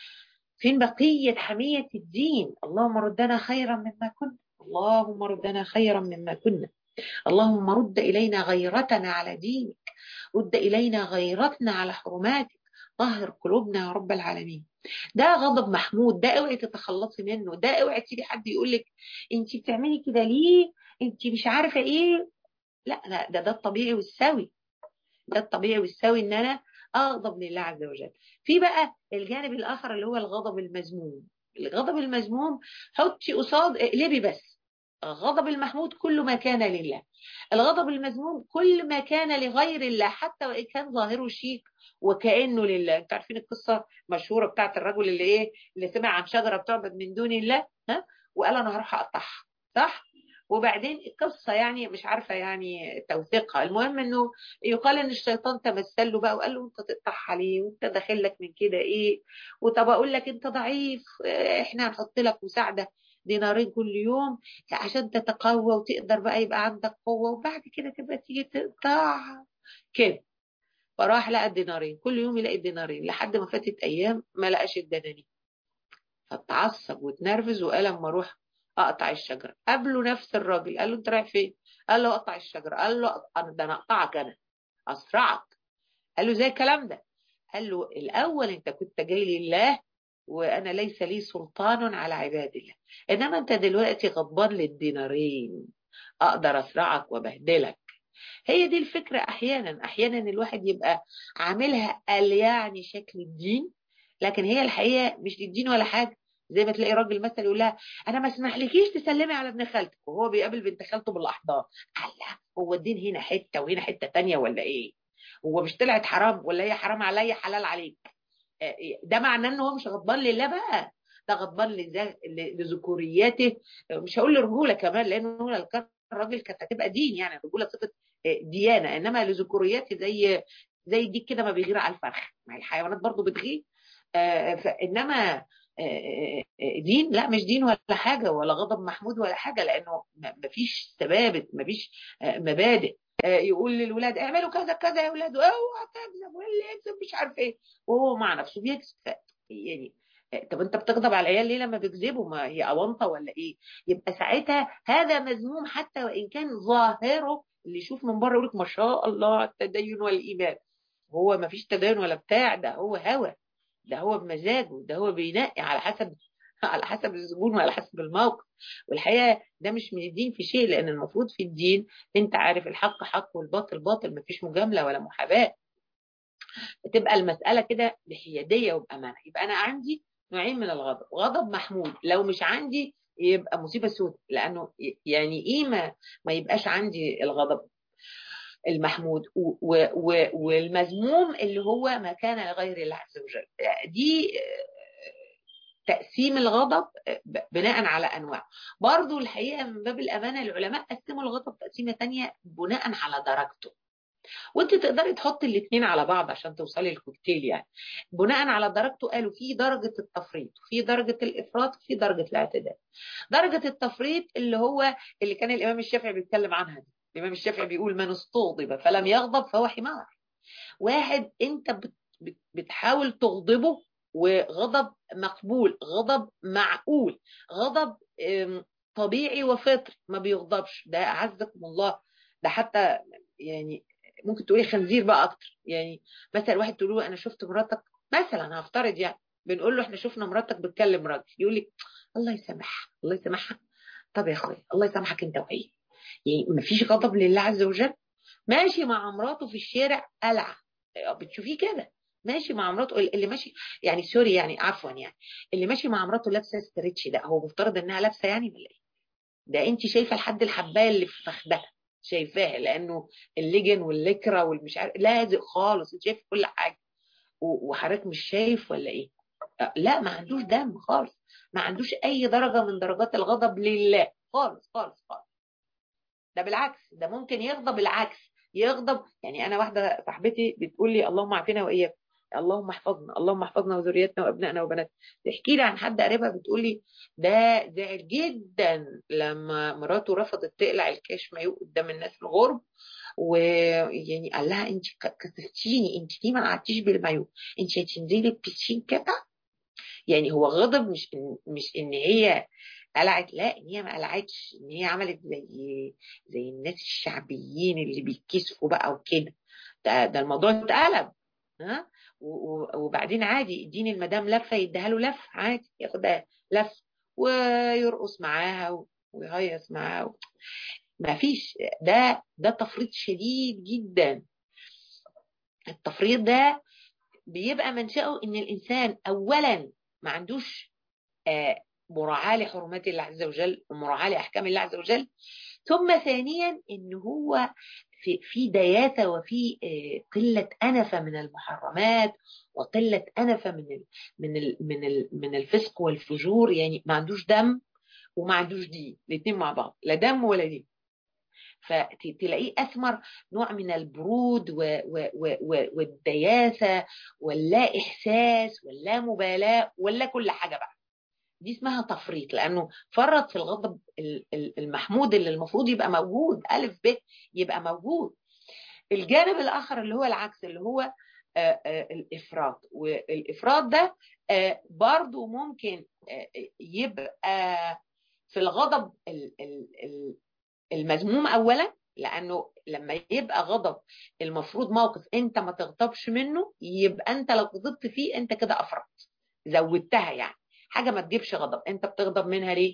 فين بقيه حميه الدين؟ اللهم ردنا خيرا مما كنا، اللهم ردنا خيرا مما كنا، اللهم رد الينا غيرتنا على دينك، رد إلينا غيرتنا على حرماتك، طهر قلوبنا يا رب العالمين. ده غضب محمود، ده اوعي تتخلصي منه. ده اوعي تسيبي حد يقول لك انت بتعملي كده ليه، انت مش عارفه ايه. لا لا، ده ده الطبيعي والسوي. ده الطبيعي والسوي ان انا اغضب لله عز وجل. في بقى الجانب الاخر اللي هو الغضب المذموم. الغضب المذموم حطي قصاد، اقلبي بس. الغضب المحمود كل ما كان لله. الغضب المذموم كل ما كان لغير الله، حتى وان كان ظاهره شيك وكانه لله. انتوا عارفين القصه المشهوره بتاعت الرجل اللي ايه، اللي سمع عن شجره بتعبد من دون الله، ها، وقال انا هروح اقطعها، صح؟ وبعدين القصه يعني مش عارفه يعني توثيقها. المهم انه يقال ان الشيطان تمثل له بقى وقال له انت تقطعها ليه وانت داخل لك من كده ايه، وطب اقول لك انت ضعيف، احنا هنحط لك مساعده دينارين كل يوم عشان تتقوى وتقدر بقى يبقى عندك قوة، وبعد كده تبقى تيجي تقطع كده. فراح لقى الدينارين، كل يوم يلاقي الدينارين لحد ما فاتت أيام ما لقاش الدنانير. فتعصب وتنرفز وقال اما اروح اقطع الشجرة. قابله نفس الراجل قال له انت رايح فين؟ قال له اقطع الشجرة. قال له ده انا اقطعك، انا اسرعك. قال له زي الكلام ده. قال له الاول انت كنت جاي لله وانا ليس لي سلطان على عباد الله، انما انت دلوقتي غضبان للدينارين، اقدر اسرعك وبهدلك. هي دي الفكرة. احيانا احيانا الواحد يبقى عاملها قال يعني شكل الدين، لكن هي الحقيقة مش للدين ولا حاجة. زي ما تلاقي راجل مثلا يقول لها انا ما اسمحلكيش تسلمي على ابن خالتك، وهو بيقابل بنت خالته بالاحضان. الله، هو الدين هنا حتة وهنا حتة تانية ولا ايه؟ هو مش طلعت حرام ولا هي حرام عليا حلال عليك؟ ده معناه ان هو مش غضبان لله بقى، ده غضبان لذكورياته. مش هقول لرجوله كمان، لانه لو كان الراجل كانت هتبقى دين، يعني الرجوله صفه ديانه، انما لذكوريته زي زي دي كده ما بيغير على الفرخ، ما الحيوانات برضو بتغير. انما دين لا، مش دين ولا حاجه، ولا غضب محمود ولا حاجه، لانه ما فيش ثوابت، ما فيش مبادئ. يقول للولاد اعملوا كذا كذا يا ولاد، اوعى تكذب واللي يكذب مش عارف ايه، وهو مع نفسه بيكذب. يعني طب انت بتغضب على العيال ليه لما بيكذبوا؟ ما هي اونطه ولا ايه؟ يبقى ساعتها هذا مذموم، حتى وان كان ظاهره اللي يشوف من بره يقول لك ما شاء الله على التدين والايمان، هو ما فيش تدين ولا بتاع، ده هو هوى، ده هو بمزاجه، ده هو بينقي على حسب على حسب الزبون وعلى حسب الموقف. والحقيقه ده مش من الدين في شيء، لان المفروض في الدين انت عارف الحق حق والباطل باطل، ما فيش مجامله ولا محاباه، تبقى المساله كده بحياديه وبامانه. يبقى انا عندي نوعين من الغضب، غضب محمود، لو مش عندي يبقى مصيبه سودة، لانه يعني ايه ما ما يبقاش عندي الغضب المحمود و و والمذموم اللي هو ما كان لغير الله عز وجل. دي تقسيم الغضب بناء على انواع. برضو الحقيقه من باب الامانه العلماء قسموا الغضب تقسيمه ثانيه بناء على درجته، وانت تقدري تحطي الاثنين على بعض عشان توصلي للكوكتيل. يعني بناء على درجته قالوا في درجه التفريط، في درجه الافراط، في درجه الاعتدال. درجه التفريط اللي هو اللي كان الامام الشافعي بيتكلم عنها دي، الامام الشافعي بيقول من استغضب فلم يغضب فهو حمار. واحد انت بت بتحاول تغضبه وغضب مقبول، غضب معقول، غضب طبيعي وفطري، ما بيغضبش، ده اعزكم الله. ده حتى يعني ممكن تقولي خنزير بقى اكتر. يعني مثلا واحد تقول له انا شفت مراتك، مثلا هفترض يعني بنقول له احنا شفنا مراتك بتكلم راجل، يقول لي الله يسامحها الله يسامحها. طب يا اخويا الله يسامحك انت وهي، يعني ما فيش غضب لله عز وجل؟ ماشي مع مراته في الشارع قلعه، بتشوفيه كده ماشي مع مراته، اللي ماشي يعني سوري يعني عفوا يعني اللي ماشي مع مراته لابسه ستريتش، ده هو مفترض انها لابسه يعني ولا ايه؟ ده انت شايفه لحد الحبايه اللي في فخدها شايفاها، لانه اللجن واللكره والمش عارف لازق خالص، انت شايف كل حاجه وحضرتك مش شايف ولا ايه؟ لا ما عندوش دم خالص، ما عندوش اي درجه من درجات الغضب لله خالص خالص خالص. ده بالعكس، ده ممكن يغضب العكس، يغضب. يعني انا واحده صاحبتي بتقول لي اللهم اعافينا واياك، اللهم احفظنا اللهم احفظنا وذريتنا وابنائنا وبناتنا. تحكي لي عن حد قريبها بتقول لي ده زعل جدا لما مراته رفضت تقلع الكاش مايو قدام الناس الغرب، ويعني قال لها انت كسفتيني، انت ليه ما قعدتيش بالمايو، انت هتنزلي البسين كده. يعني هو غضب مش إن مش ان هي قلعت، لا ان هي ما قلعتش، ان هي عملت زي زي الناس الشعبيين اللي بيتكسفوا بقى وكده. ده, ده الموضوع اتقلب. ها وبعدين عادي اديني المدام لفه يديها له لفه عادي، ياخدها لفه ويرقص معاها ويهيص معاها. ما فيش، ده ده تفريط شديد جدا. التفريط ده بيبقى منشأه ان الانسان اولا ما عندوش آه مراعاة لحرمات الله عز وجل ومراعاة لأحكام الله عز وجل، ثم ثانيا ان هو في في دياثة وفي آه قلة أنفة من المحرمات، وقلة أنفة من ال من ال من ال من الفسق والفجور. يعني ما عندوش دم وما عندوش دين، الاثنين مع بعض، لا دم ولا دين. فتلاقيه أثمر نوع من البرود والدياثة واللا إحساس واللا مبالاة ولا كل حاجة بقى. دي اسمها تفريط، لأنه فرط في الغضب المحمود اللي المفروض يبقى موجود، ألف ب يبقى موجود. الجانب الآخر اللي هو العكس، اللي هو آآ آآ الإفراط. والإفراط ده برضو ممكن يبقى في الغضب المذموم أولا، لأنه لما يبقى غضب المفروض موقف أنت ما تغضبش منه، يبقى أنت لو غضبت فيه أنت كده أفرط، زودتها. يعني حاجة ما تجيبش غضب أنت بتغضب منها ليه؟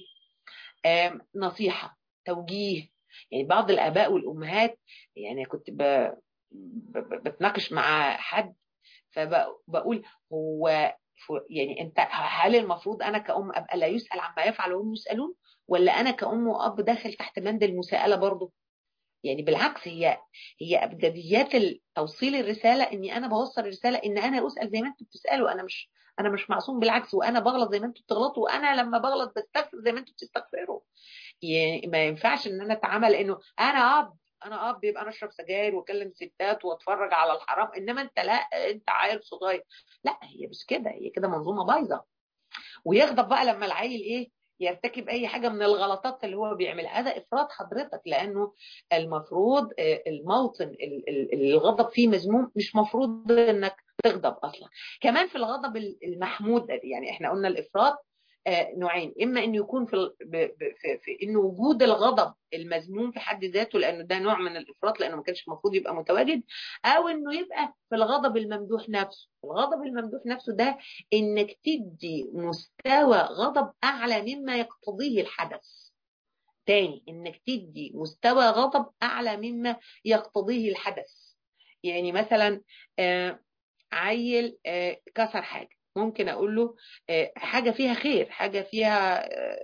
نصيحة، توجيه. يعني بعض الآباء والأمهات، يعني كنت ب... ب... بتناقش مع حد فبقول هو يعني انت هل المفروض انا كأم ابقى لا يسأل عما يفعل وهم يسألون، ولا انا كأم واب داخل تحت بند المساءلة برضو؟ يعني بالعكس، هي هي ابجديات توصيل الرساله اني انا بوصل الرساله ان انا اسال زي ما انتم بتسالوا، انا مش انا مش معصوم، بالعكس، وانا بغلط زي ما انتم بتغلطوا، وانا لما بغلط بستغفر زي ما انتم بتستغفروا. يعني ما ينفعش ان انا اتعامل انه انا اب انا اب يبقى انا اشرب سجاير واكلم ستات واتفرج على الحرام، انما انت لا، انت عيل صغير. لا، هي مش كده، هي كده منظومه بايظه. ويغضب بقى لما العيل ايه يرتكب اي حاجه من الغلطات اللي هو بيعملها، هذا افراط حضرتك، لانه المفروض الموطن اللي الغضب فيه مذموم مش مفروض انك تغضب اصلا. كمان في الغضب المحمود، يعني احنا قلنا الافراط آه نوعين، اما انه يكون في, في, في انه وجود الغضب المذموم في حد ذاته، لانه ده نوع من الافراط لانه ما كانش المفروض يبقى متواجد، او انه يبقى في الغضب الممدوح نفسه. الغضب الممدوح نفسه ده انك تدي مستوى غضب اعلى مما يقتضيه الحدث. تاني، انك تدي مستوى غضب اعلى مما يقتضيه الحدث. يعني مثلا آه عيل آه كسر حاجه، ممكن اقول له آه حاجه فيها خير، حاجه فيها آه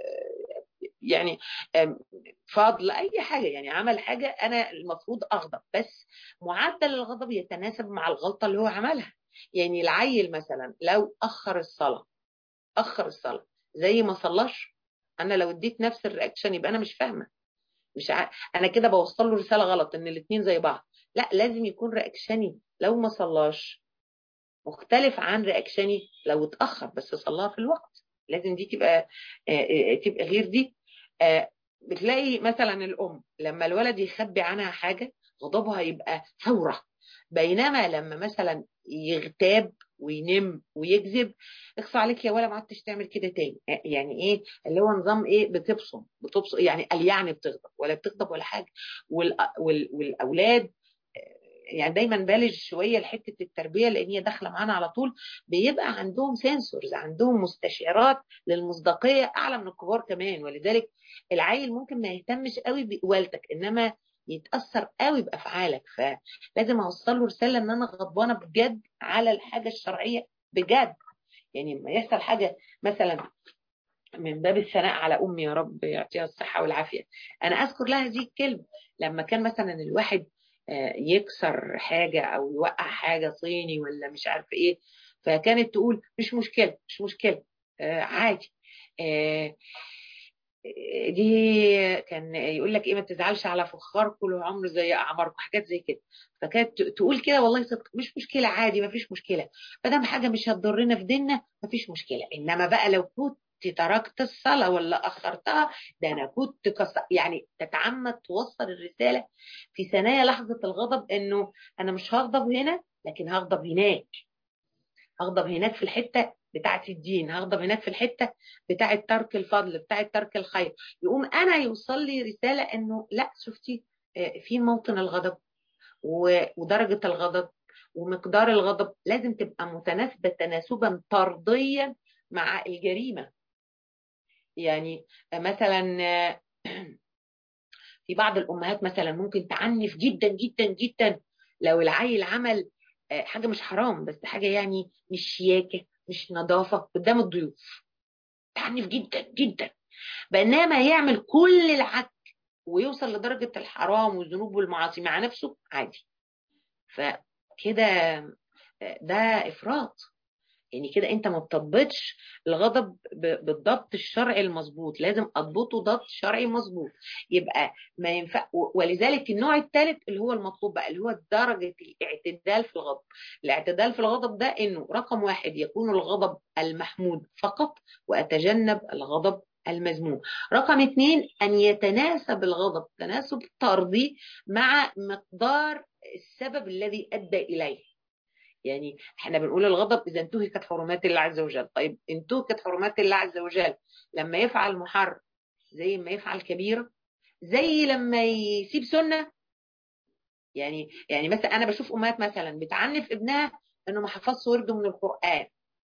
يعني آه فضل، اي حاجه، يعني عمل حاجه انا المفروض اغضب، بس معدل الغضب يتناسب مع الغلطه اللي هو عملها. يعني العيل مثلا لو اخر الصلاه، اخر الصلاه زي ما صلاش، انا لو اديت نفس الرياكشن يبقى انا مش فاهمه، مش ع... انا كده بوصل له رساله غلط ان الاثنين زي بعض. لا، لازم يكون رياكشني لو ما صلاش مختلف عن رياكشني لو اتاخر بس صلاها في الوقت. لازم دي تبقى آه تبقى غير دي. آه بتلاقي مثلا الام لما الولد يخبي عنها حاجه غضبها يبقى ثوره، بينما لما مثلا يغتاب وينم ويكذب، اخصى عليك يا ولا ما عدتش تعمل كده تاني. يعني ايه اللي هو نظام ايه، بتبصم بتبصم يعني قال يعني بتغضب ولا بتغضب ولا حاجه. وال وال والاولاد يعني دايما بالج شويه لحته التربيه، لان هي داخله معانا على طول، بيبقى عندهم سنسورز، عندهم مستشعرات للمصداقيه اعلى من الكبار كمان. ولذلك العيل ممكن ما يهتمش قوي بقوالتك، انما يتاثر قوي بافعالك. فلازم اوصل له رساله ان انا غضبانه بجد على الحاجه الشرعيه بجد. يعني لما يحصل حاجه مثلا من باب الثناء على امي، يا رب يعطيها الصحه والعافيه، انا اذكر لها هذه الكلمه لما كان مثلا الواحد يكسر حاجه او يوقع حاجه صيني ولا مش عارف ايه، فكانت تقول مش مشكله مش مشكله آه عادي. آه دي كان يقول لك ايه، ما تزعلش على فخار كل عمر زي اعماركم، حاجات زي كده. فكانت تقول كده والله صدق، مش مشكله عادي، ما فيش مشكله، ما دام حاجه مش هتضرنا في ديننا ما فيش مشكله. انما بقى لو كنت تركت الصلاه ولا اخرتها، ده انا كنت كسر. يعني تتعمد توصل الرساله في ثنايا لحظه الغضب انه انا مش هغضب هنا لكن هغضب هناك، هغضب هناك في الحته بتاعه الدين، هغضب هناك في الحته بتاعه ترك الفضل، بتاعه ترك الخير. يقوم انا يوصل لي رساله انه لا، شفتي في موطن الغضب ودرجه الغضب ومقدار الغضب لازم تبقى متناسبه تناسبا طرديا مع الجريمه. يعني مثلا في بعض الامهات مثلا ممكن تعنف جدا جدا جدا لو العيل عمل حاجه مش حرام بس حاجه يعني مش شياكه مش نظافه قدام الضيوف، تعنف جدا جدا، بينما يعمل كل العك ويوصل لدرجه الحرام والذنوب والمعاصي مع نفسه عادي. فكده ده افراط. يعني كده انت ما بتضبطش الغضب بالضبط الشرعي المظبوط، لازم اضبطه ضبط شرعي مظبوط. يبقى ما ينفع. ولذلك النوع الثالث اللي هو المطلوب بقى، اللي هو درجه الاعتدال في الغضب. الاعتدال في الغضب ده انه رقم واحد يكون الغضب المحمود فقط واتجنب الغضب المذموم. رقم اثنين ان يتناسب الغضب تناسب طردي مع مقدار السبب الذي ادى اليه. يعني احنا بنقول الغضب اذا انتهكت حرمات الله عز وجل. طيب انتهكت حرمات الله عز وجل لما يفعل محرم زي ما يفعل كبيره، زي لما يسيب سنه. يعني يعني مثلا انا بشوف امهات مثلا بتعنف ابنها انه ما حفظش ورده من القران،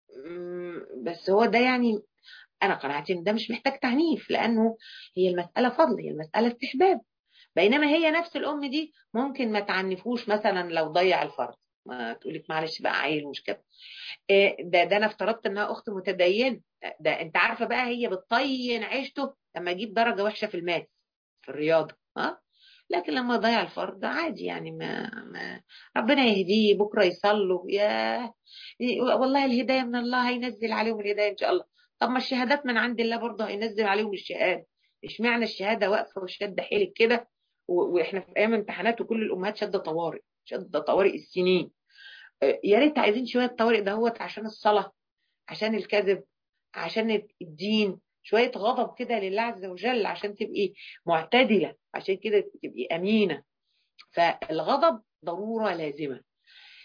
بس هو ده يعني انا قناعتي ان ده مش محتاج تعنيف، لانه هي المساله فضل، هي المساله استحباب. بينما هي نفس الام دي ممكن ما تعنفوش مثلا لو ضيع الفرض، ما تقولك معلش بقى عيل مش كده. ده ده انا افترضت انها اخت متدينه، ده انت عارفه بقى هي بتطين عيشته لما يجيب درجه وحشه في الماث في الرياضه، ها. لكن لما يضيع الفرض عادي، يعني ما, ما ربنا يهديه بكره يصلوا يا والله الهدايه من الله، هينزل عليهم الهدايه ان شاء الله. طب ما الشهادات من عند الله برضه هينزل عليهم الشهاده. اشمعنى الشهاده واقفه وشاده حيلك كده واحنا في ايام امتحانات وكل الامهات شاده طوارئ، شاده طوارئ السنين. يا ريت عايزين شويه طوارئ دهوت عشان الصلاه، عشان الكذب، عشان الدين، شويه غضب كده لله عز وجل عشان تبقي معتدله، عشان كده تبقي امينه. فالغضب ضروره لازمه.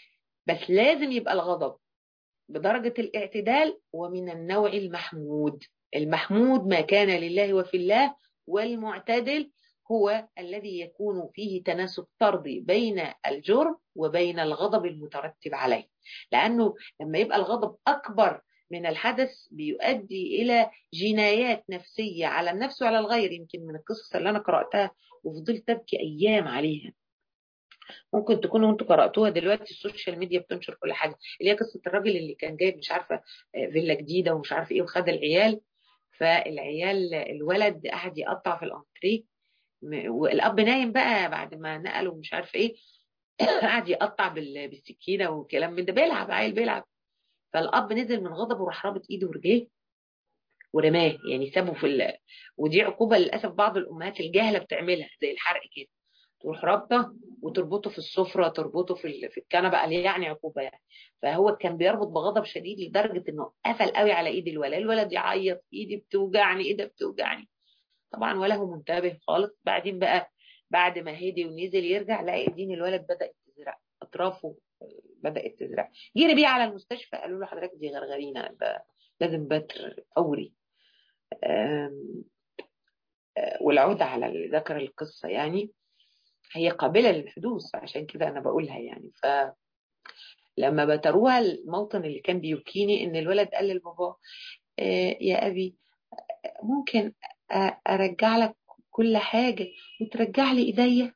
بس لازم يبقى الغضب بدرجة الاعتدال ومن النوع المحمود. المحمود ما كان لله وفي الله، والمعتدل هو الذي يكون فيه تناسب طردي بين الجرم وبين الغضب المترتب عليه، لأنه لما يبقى الغضب أكبر من الحدث بيؤدي إلى جنايات نفسية على النفس وعلى الغير. يمكن من القصص اللي أنا قرأتها وفضلت أبكي أيام عليها، ممكن تكونوا انتوا قرأتوها دلوقتي، السوشيال ميديا بتنشر كل حاجة، اللي هي قصة الراجل اللي كان جايب مش عارفة فيلا جديدة ومش عارف ايه وخد العيال، فالعيال الولد قعد يقطع في الانتريه، والاب نايم بقى بعد ما نقله مش عارف ايه، قعد يقطع بالسكينة وكلام من ده، بيلعب عيل بيلعب. فالاب نزل من غضبه وراح رابط ايده ورجليه ورماه، يعني سابه في ال... ودي عقوبة للأسف بعض الأمهات الجاهلة بتعملها زي الحرق كده، تروح رابطه وتربطه في السفره، تربطه في في الكنبه، قال يعني عقوبه يعني. فهو كان بيربط بغضب شديد لدرجه انه قفل قوي على ايد الولد، الولد يعيط ايدي بتوجعني ايدي بتوجعني، طبعا ولا هو منتبه خالص. بعدين بقى بعد ما هدي ونزل يرجع لقى ايدين الولد بدات تزرع، اطرافه بدات تزرع، جري بيه على المستشفى، قالوا له حضرتك دي غرغرينه، ده لازم بتر فوري. والعودة على اللي ذكر القصة، يعني هي قابلة للحدوث، عشان كده أنا بقولها يعني. فلما بتروها الموطن اللي كان بيبكيني إن الولد قال للبابا آه يا أبي ممكن أرجع لك كل حاجة وترجع لي إيديا.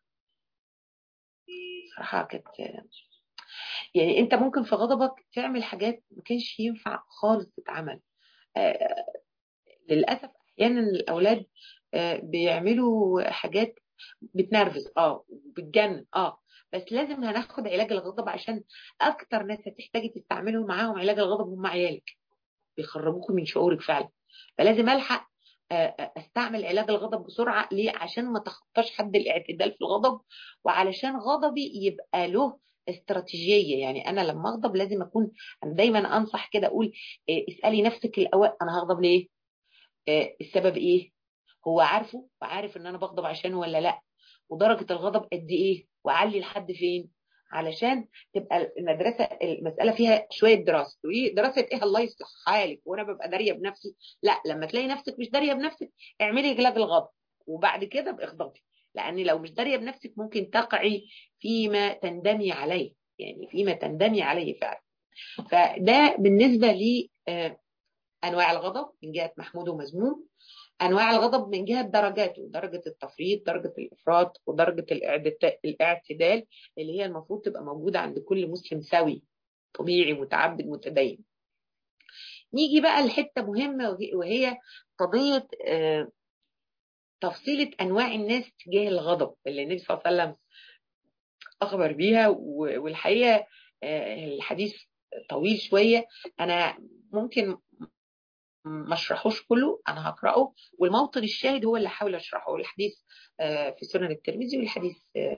صراحة كانت يعني أنت ممكن في غضبك تعمل حاجات ما كانش ينفع خالص تتعمل. آه للأسف أحيانا الأولاد آه بيعملوا حاجات بتنرفز اه وبتجنن اه، بس لازم هناخد علاج الغضب، عشان اكتر ناس هتحتاجي تستعملوا معاهم علاج الغضب هم عيالك، بيخرجوكم من شعورك فعلا. فلازم الحق استعمل علاج الغضب بسرعه، ليه؟ عشان ما تخطاش حد الاعتدال في الغضب، وعلشان غضبي يبقى له استراتيجيه. يعني انا لما اغضب لازم اكون، انا دايما انصح كده اقول اسالي نفسك الاول انا هغضب ليه؟ السبب ايه؟ هو عارفه وعارف ان انا بغضب عشانه ولا لا؟ ودرجة الغضب قد ايه، وعلي لحد فين، علشان تبقى المدرسة المسألة فيها شوية دراسة. وايه دراسة ايه؟ الله يصلح حالك وانا ببقى دارية بنفسي؟ لا، لما تلاقي نفسك مش دارية بنفسك اعملي علاج الغضب وبعد كده باغضبي، لان لو مش دارية بنفسك ممكن تقعي فيما تندمي عليه، يعني فيما تندمي عليه فعلا. فده بالنسبة لي انواع الغضب من جهة محمود ومذموم. انواع الغضب من جهه درجاته، درجه التفريط، درجه الافراط، ودرجه الاعتدال اللي هي المفروض تبقى موجوده عند كل مسلم سوي طبيعي متعبد متدين. نيجي بقى لحته مهمه وهي قضيه تفصيله انواع الناس تجاه الغضب اللي النبي صلى الله عليه وسلم اخبر بيها. والحقيقه الحديث طويل شويه، انا ممكن ما اشرحوش كله، انا هقراه والموطن الشاهد هو اللي حاول اشرحه. الحديث في سنن الترمذي، والحديث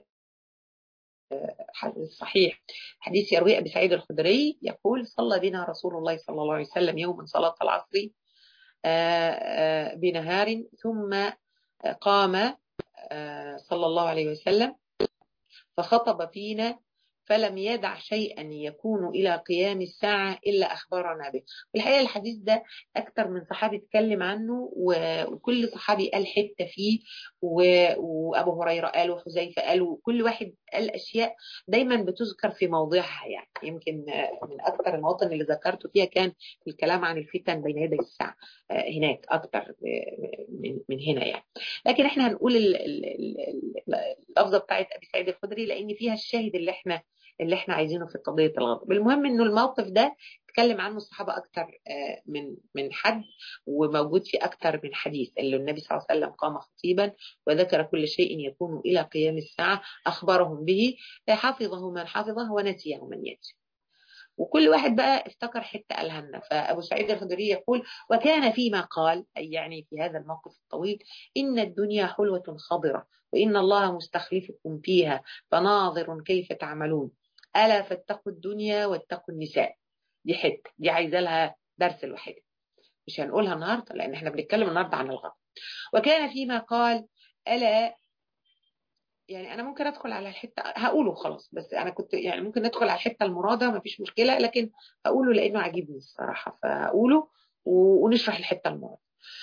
حديث صحيح، حديث يروي ابي سعيد الخدري يقول صلى بنا رسول الله صلى الله عليه وسلم يوما صلاة العصر بنهار، ثم قام صلى الله عليه وسلم فخطب فينا فلم يدع شيئا يكون إلى قيام الساعة إلا أخبرنا به. والحقيقة الحديث ده أكثر من صحابي اتكلم عنه، وكل صحابي قال حتة فيه، وأبو هريرة قال وحذيفة قال، وكل واحد قال أشياء دايما بتذكر في موضعها. يعني يمكن من أكثر المواطن اللي ذكرته فيها كان في الكلام عن الفتن بين يدي الساعة، هناك أكثر من هنا يعني. لكن احنا هنقول اللفظة بتاعت أبي سعيد الخدري لأن فيها الشاهد اللي احنا اللي احنا عايزينه في قضية الغضب. المهم انه الموقف ده اتكلم عنه الصحابة اكتر من من حد، وموجود في اكتر من حديث، اللي النبي صلى الله عليه وسلم قام خطيبا وذكر كل شيء يكون الى قيام الساعة اخبرهم به، حفظه من حفظه ونسيه من ينسي. وكل واحد بقى افتكر حتة قالها لنا. فأبو سعيد الخدري يقول وكان فيما قال، أي يعني في هذا الموقف الطويل، إن الدنيا حلوة خضرة وإن الله مستخلفكم فيها فناظر كيف تعملون، ألا فاتقوا الدنيا واتقوا النساء. دي حتة دي عايزة لها درس الوحيد، مش هنقولها النهاردة لأن احنا بنتكلم النهاردة عن الغضب. وكان فيما قال ألا يعني انا ممكن ادخل على الحته هقوله خلاص، بس انا كنت يعني ممكن ندخل على الحته المراده ما فيش مشكله، لكن هقوله لانه عاجبني الصراحه فهقوله ونشرح الحته المراده.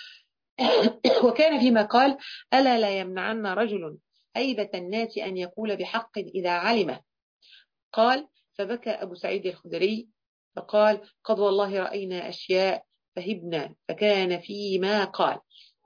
وكان فيما قال: الا لا يمنعن رجل هيبه الناس ان يقول بحق اذا علمه. قال: فبكى ابو سعيد الخدري فقال: قد والله راينا اشياء فهبنا فكان فيما قال.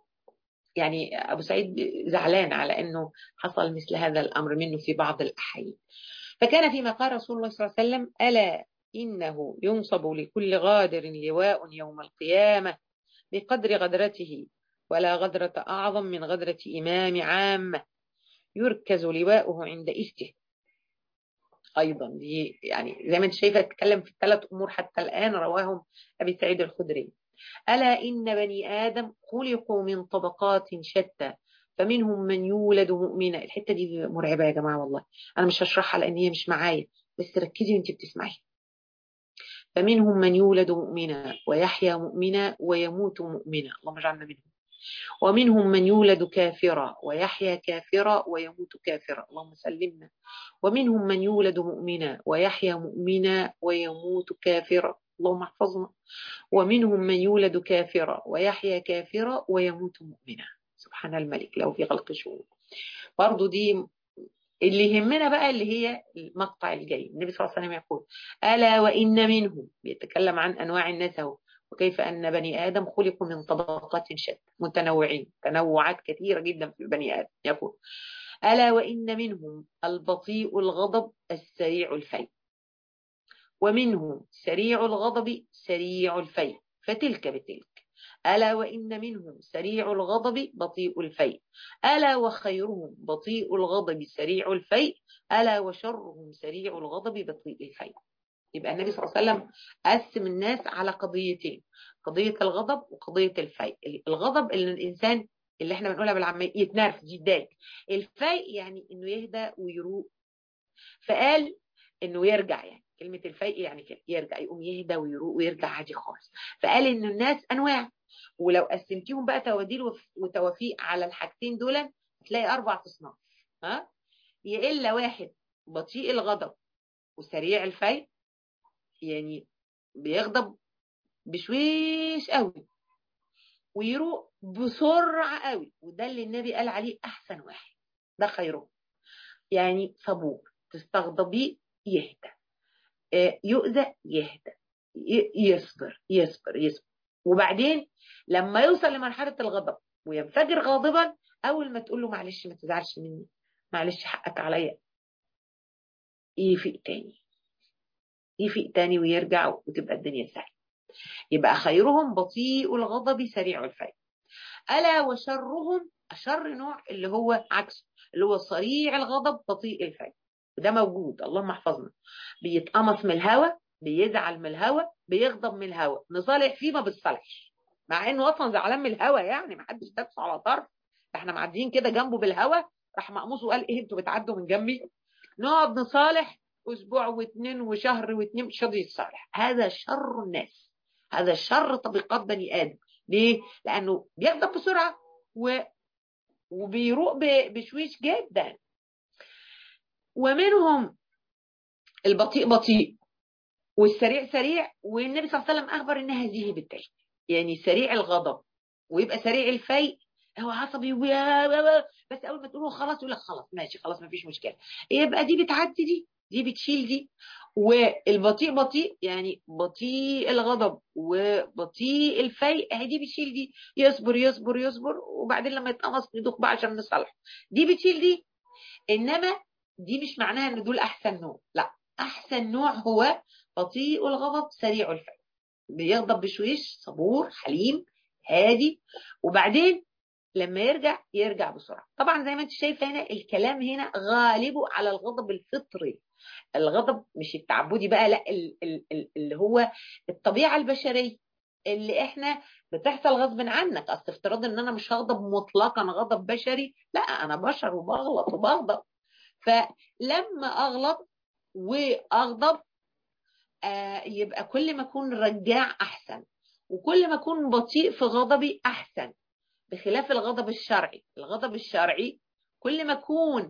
يعني أبو سعيد زعلان على أنه حصل مثل هذا الأمر منه في بعض الأحيان. فكان فيما قال رسول الله صلى الله عليه وسلم: ألا إنه ينصب لكل غادر لواء يوم القيامة بقدر غدرته، ولا غدرة أعظم من غدرة إمام عامة يركز لواؤه عند إفته. أيضا دي يعني زي ما أنت شايفة تتكلم في الثلاث أمور حتى الآن رواهم أبي سعيد الخدري. ألا إن بني آدم خلقوا من طبقات شتى فمنهم من يولد مؤمنا. الحتة دي مرعبة يا جماعة والله، أنا مش هشرحها لأن هي مش معايا، بس ركزي وانت بتسمعي. فمنهم من يولد مؤمنا ويحيا مؤمنا ويموت مؤمنا، اللهم اجعلنا منهم. ومنهم من يولد كافرا ويحيا كافرا ويموت كافرا، اللهم سلمنا. ومنهم من يولد مؤمنا ويحيا مؤمنا ويموت كافرا، اللهم احفظنا. ومنهم من يولد كافرا ويحيا كافرا ويموت مؤمنا. سبحان الملك له في خلق شؤون. برضو دي اللي يهمنا بقى، اللي هي المقطع الجاي. النبي صلى الله عليه وسلم يقول: ألا وإن منهم، بيتكلم عن أنواع الناس اهو، وكيف أن بني آدم خلقوا من طبقات شتى متنوعين، تنوعات كثيرة جدا في بني آدم. يقول: ألا وإن منهم البطيء الغضب السريع الفيء، ومنهم سريع الغضب سريع الفيء، فتلك بتلك. ألا وإن منهم سريع الغضب بطيء الفيء، ألا وخيرهم بطيء الغضب سريع الفيء، ألا وشرهم سريع الغضب بطيء الفيء. يبقى النبي صلى الله عليه وسلم قسم الناس على قضيتين: قضية الغضب وقضية الفيء. الغضب اللي الإنسان اللي احنا بنقولها بالعامية يتنرفز يتضايق، الفيء يعني انه يهدى ويروق. فقال انه يرجع، يعني كلمة الفيء يعني كده يرجع، يقوم يهدى ويروق ويرجع عادي خالص. فقال ان الناس انواع، ولو قسمتيهم بقى تواديل وتوافيق على الحاجتين دول هتلاقي اربع اصناف. ها، يا الا واحد بطيء الغضب وسريع الفيء، يعني بيغضب بشويش قوي ويروق بسرعة قوي، وده اللي النبي قال عليه احسن واحد، ده خيره. يعني صبور، تستغضبيه يهدى، يؤذى يهدى، يصبر يصبر يصبر. وبعدين لما يوصل لمرحلة الغضب وينفجر غاضبا، أول ما تقول له معلش ما تزعلش مني، معلش حقك عليا، يفيق تاني يفيق تاني ويرجع وتبقى الدنيا سهلة. يبقى خيرهم بطيء الغضب سريع الفيء. ألا وشرهم، أشر نوع اللي هو عكسه، اللي هو سريع الغضب بطيء الفيء. وده موجود، اللهم احفظنا. بيتقمص من الهوى، بيزعل من الهوى، بيغضب من الهوى، نصالح فيه ما بتصالحش، مع انه اصلا زعلان من الهوى، يعني ما حدش دبس على طرف، احنا معديين كده جنبه بالهوى راح مقموص وقال ايه انتوا بتعدوا من جنبي، نقعد نصالح اسبوع واثنين وشهر واثنين مش راضي يتصالح. هذا شر الناس، هذا شر طبقات بني ادم. ليه؟ لانه بيغضب بسرعه و... وبيروق ب... بشويش جدا. ومنهم البطيء بطيء والسريع سريع، والنبي صلى الله عليه وسلم اخبر ان هذه بالتالي يعني سريع الغضب ويبقى سريع الفيء، هو عصبي بس اول ما تقول خلاص يقول لك خلاص ماشي خلاص ما فيش مشكله، يبقى دي بتعدي دي دي بتشيل دي. والبطيء بطيء يعني بطيء الغضب وبطيء الفيء، اهي دي بتشيل دي، يصبر يصبر يصبر وبعدين لما يتقمص ندوخ بقى عشان نصلح، دي بتشيل دي. انما دي مش معناها ان دول احسن نوع، لا، احسن نوع هو بطيء الغضب سريع الفيء، بيغضب بشويش، صبور حليم هادي، وبعدين لما يرجع يرجع بسرعة. طبعا زي ما انت شايفه هنا الكلام هنا غالبه على الغضب الفطري، الغضب مش التعبدي بقى، لا اللي هو الطبيعة البشرية اللي احنا بتحصل غصب عنك. اصل افتراض ان انا مش هغضب مطلقا غضب بشري، لا انا بشر وبغلط وبغضب. فلما اغلط واغضب آه يبقى كل ما اكون رجاع احسن، وكل ما اكون بطيء في غضبي احسن، بخلاف الغضب الشرعي. الغضب الشرعي كل ما اكون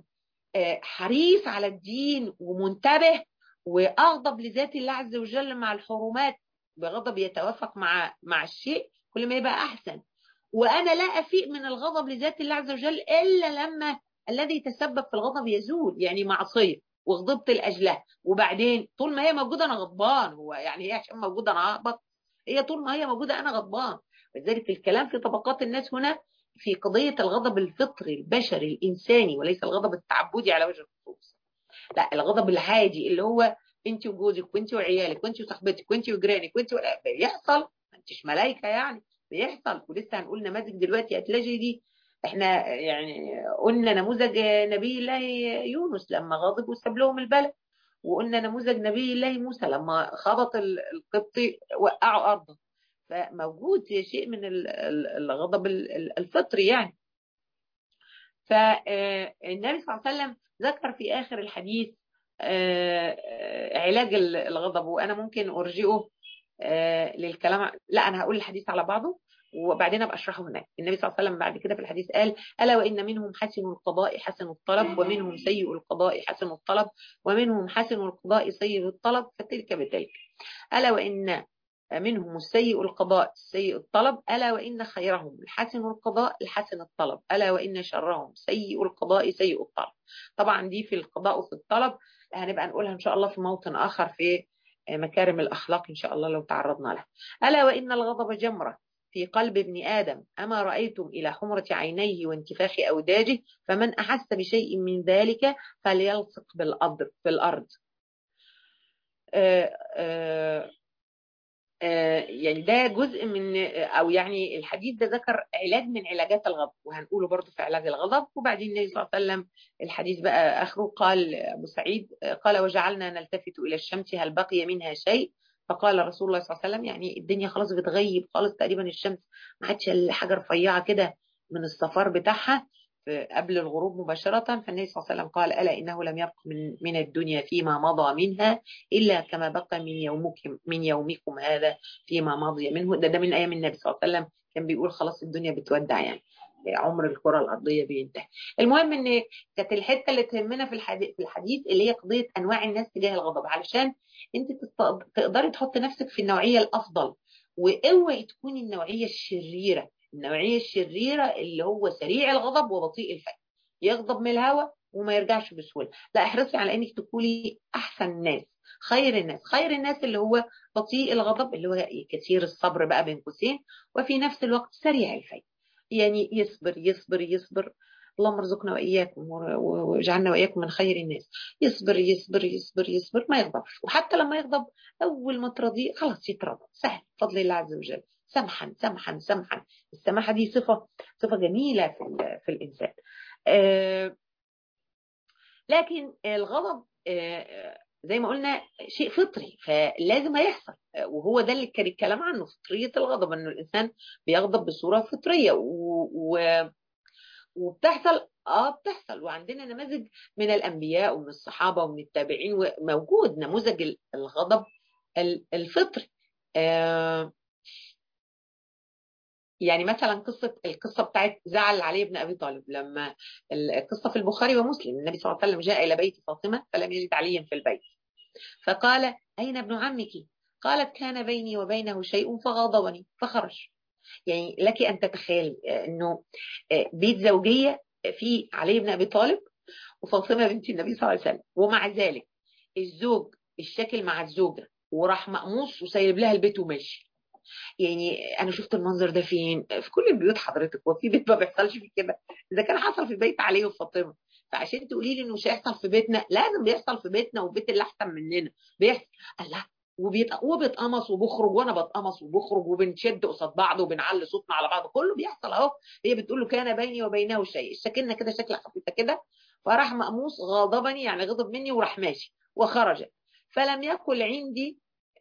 حريص على الدين ومنتبه واغضب لذات الله عز وجل مع الحرمات بغضب يتوافق مع مع الشيء، كل ما يبقى احسن. وانا لا افيق من الغضب لذات الله عز وجل الا لما الذي تسبب في الغضب يزول، يعني معصيه وغضبت لاجلها، وبعدين طول ما هي موجوده انا غضبان. هو يعني هي عشان موجوده انا ههبط؟ هي طول ما هي موجوده انا غضبان. ولذلك الكلام في طبقات الناس هنا في قضيه الغضب الفطري البشري الانساني، وليس الغضب التعبدي على وجه الخصوص. لا، الغضب العادي اللي هو انت وجوزك وانت وعيالك وانت وصاحبتك وانت وجيرانك وانت و... بيحصل، ما انتش ملايكه يعني، بيحصل. ولسه هنقول نماذج دلوقتي هتلاقي دي. احنا يعني قلنا نموذج نبي الله يونس لما غضب وساب لهم البلد، وقلنا نموذج نبي الله موسى لما خبط القبطي وقعوا ارضه. فموجود شيء من الغضب الفطري يعني. فالنبي صلى الله عليه وسلم ذكر في آخر الحديث علاج الغضب، وأنا ممكن أرجئه للكلام. لا، أنا هقول الحديث على بعضه وبعدين أبقى أشرحه هناك. النبي صلى الله عليه وسلم بعد كده في الحديث قال: ألا وإن منهم حسن القضاء حسن الطلب، ومنهم سيء القضاء حسن الطلب، ومنهم حسن القضاء سيء الطلب، فتلك بتلك. ألا وإن منهم السيء القضاء سيء الطلب، ألا وإن خيرهم الحسن القضاء الحسن الطلب، ألا وإن شرهم سيء القضاء سيء الطلب. طبعا دي في القضاء وفي الطلب هنبقى نقولها إن شاء الله في موطن آخر في مكارم الأخلاق إن شاء الله لو تعرضنا لها. ألا وإن الغضب جمرة في قلب ابن آدم، أما رأيتم إلى حمرة عينيه وانتفاخ أوداجه، فمن أحس بشيء من ذلك فليلصق بالأرض في الأرض. آآ آآ يعني ده جزء من، او يعني الحديث ده ذكر علاج من علاجات الغضب، وهنقوله برضو في علاج الغضب. وبعدين النبي صلى الله عليه وسلم الحديث بقى اخره قال ابو سعيد قال: وجعلنا نلتفت الى الشمس هل بقي منها شيء؟ فقال رسول الله صلى الله عليه وسلم يعني الدنيا خلاص بتغيب خالص تقريبا، الشمس ما عادش حاجه رفيعه كده من الصفار بتاعها قبل الغروب مباشرة. فالنبي صلى الله عليه وسلم قال: ألا إنه لم يبق من, من الدنيا فيما مضى منها إلا كما بقى من يومكم من يومكم هذا فيما مضي منه. ده, ده من أيام النبي صلى الله عليه وسلم، كان بيقول خلاص الدنيا بتودع، يعني عمر الكرة الأرضية بينتهي. المهم إن كانت الحتة اللي تهمنا في الحديث, في الحديث اللي هي قضية أنواع الناس تجاه الغضب، علشان أنت تقدري تحط نفسك في النوعية الأفضل، واوعي تكوني النوعية الشريرة. النوعية الشريرة اللي هو سريع الغضب وبطيء الفهم، يغضب من الهوى وما يرجعش بسهولة. لا، احرصي على انك تكوني احسن الناس، خير الناس. خير الناس اللي هو بطيء الغضب، اللي هو كثير الصبر بقى بين قوسين، وفي نفس الوقت سريع الفهم، يعني يصبر يصبر يصبر. اللهم ارزقنا واياكم واجعلنا واياكم من خير الناس. يصبر يصبر يصبر يصبر، ما يغضبش. وحتى لما يغضب اول ما ترضيه خلاص يترضى، سهل بفضل الله عز وجل. سمحا سمحا سمحا. السماحه دي صفه صفه جميله في في الانسان. آه لكن الغضب آه زي ما قلنا شيء فطري، فلازم هيحصل، وهو ده اللي كان الكلام عنه، فطريه الغضب، انه الانسان بيغضب بصوره فطريه و, و وبتحصل اه بتحصل. وعندنا نماذج من الانبياء ومن الصحابه ومن التابعين، وموجود نموذج الغضب الفطري. آه يعني مثلا قصه القصه بتاعت زعل علي بن ابي طالب، لما القصه في البخاري ومسلم، النبي صلى الله عليه وسلم جاء الى بيت فاطمه فلم يجد عليا في البيت، فقال: اين ابن عمك؟ قالت: كان بيني وبينه شيء فغاضبني فخرج. يعني لك ان تتخيل انه بيت زوجيه في علي بن ابي طالب وفاطمه بنت النبي صلى الله عليه وسلم، ومع ذلك الزوج الشكل مع الزوجه وراح مقموص وسايب لها البيت وماشي. يعني انا شفت المنظر ده فين؟ في كل البيوت حضرتك، وفي بيت ما بيحصلش في كده؟ اذا كان حصل في بيت علي وفاطمه، فعشان تقولي لي انه مش هيحصل في بيتنا، لازم بيحصل في بيتنا وبيت اللي احسن مننا بيحصل. الله، وبيت وبتقمص وبخرج وانا بتقمص وبخرج وبنشد قصاد بعض وبنعلي صوتنا على بعض، كله بيحصل اهو. هي بتقول له: كان بيني وبينه شيء، شكلنا كده شكله خفيفه كده، فراح مقموص غاضبني يعني غضب مني وراح ماشي وخرج. فلم يقل عندي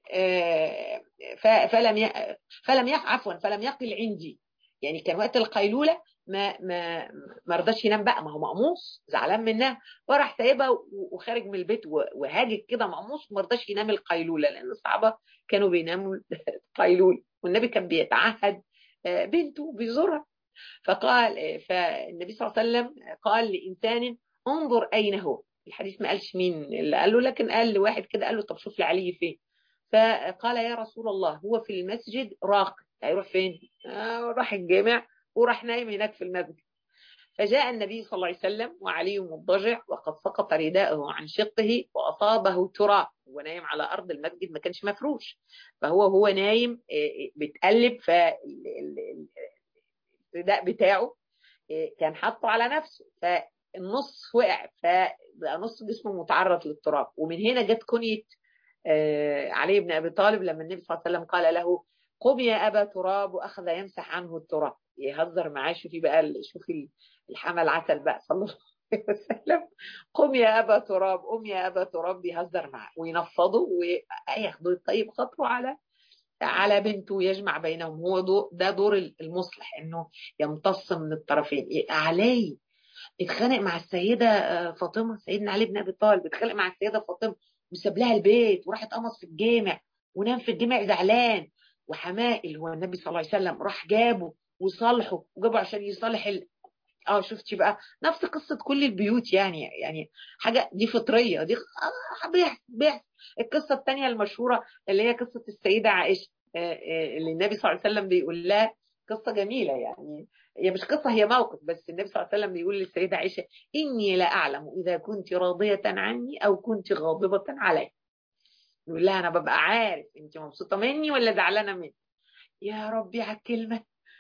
فلم فلم يقل عفوا فلم يقل عندي، يعني كان وقت القيلوله ما ما ما رضاش ينام بقى، ما هو مقموص زعلان منها، وراح سايبها وخارج من البيت وهاجك كده مقموص، وما رضاش ينام القيلوله، لان الصحابه كانوا بيناموا القيلوله، والنبي كان بيتعهد بنته بيزورها. فقال فالنبي صلى الله عليه وسلم قال لإنسان: انظر أين هو. الحديث ما قالش مين اللي قال له، لكن قال لواحد كده، قال له طب شوف لي علي فين. فقال يا رسول الله هو في المسجد راقد. هيروح فين؟ آه راح الجامع وراح نايم هناك في المسجد. فجاء النبي صلى الله عليه وسلم وعلي مضطجع وقد سقط رداءه عن شقه وأصابه تراب. هو نايم على أرض المسجد، ما كانش مفروش، فهو هو نايم بتقلب، فالرداء بتاعه كان حاطه على نفسه، فالنص وقع، فبقى نص جسمه متعرض للتراب. ومن هنا جت كنية علي بن أبي طالب لما النبي صلى الله عليه وسلم قال له قم يا أبا تراب، وأخذ يمسح عنه التراب، يهزر معاه. شوفي بقى، شوفي الحمل عسل بقى صلى الله عليه وسلم. قم يا أبا تراب، قم يا أبا تراب، بيهزر معاه وينفضه وياخدوا الطيب خطوه على على بنته ويجمع بينهم. هو دو ده دور المصلح، انه يمتص من الطرفين. علي اتخانق مع السيدة فاطمة، سيدنا علي بن أبي طالب اتخانق مع السيدة فاطمة وساب لها البيت وراح اتقمص في الجامع ونام في الجامع زعلان. وحماه اللي هو النبي صلى الله عليه وسلم راح جابه وصالحه وجابه عشان يصالح ال... اه شفتي بقى نفس قصة كل البيوت. يعني يعني حاجة دي فطرية، دي آه بيحصل بيحصل. القصة الثانية المشهورة اللي هي قصة السيدة عائشة، اللي النبي صلى الله عليه وسلم بيقول لها قصة جميلة. يعني هي مش قصة، هي موقف، بس النبي صلى الله عليه وسلم بيقول للسيدة عائشة إني لا أعلم إذا كنت راضية عني أو كنت غاضبة علي. يقول لها أنا ببقى عارف أنت مبسوطة مني ولا زعلانة مني. يا ربي على الكلمة.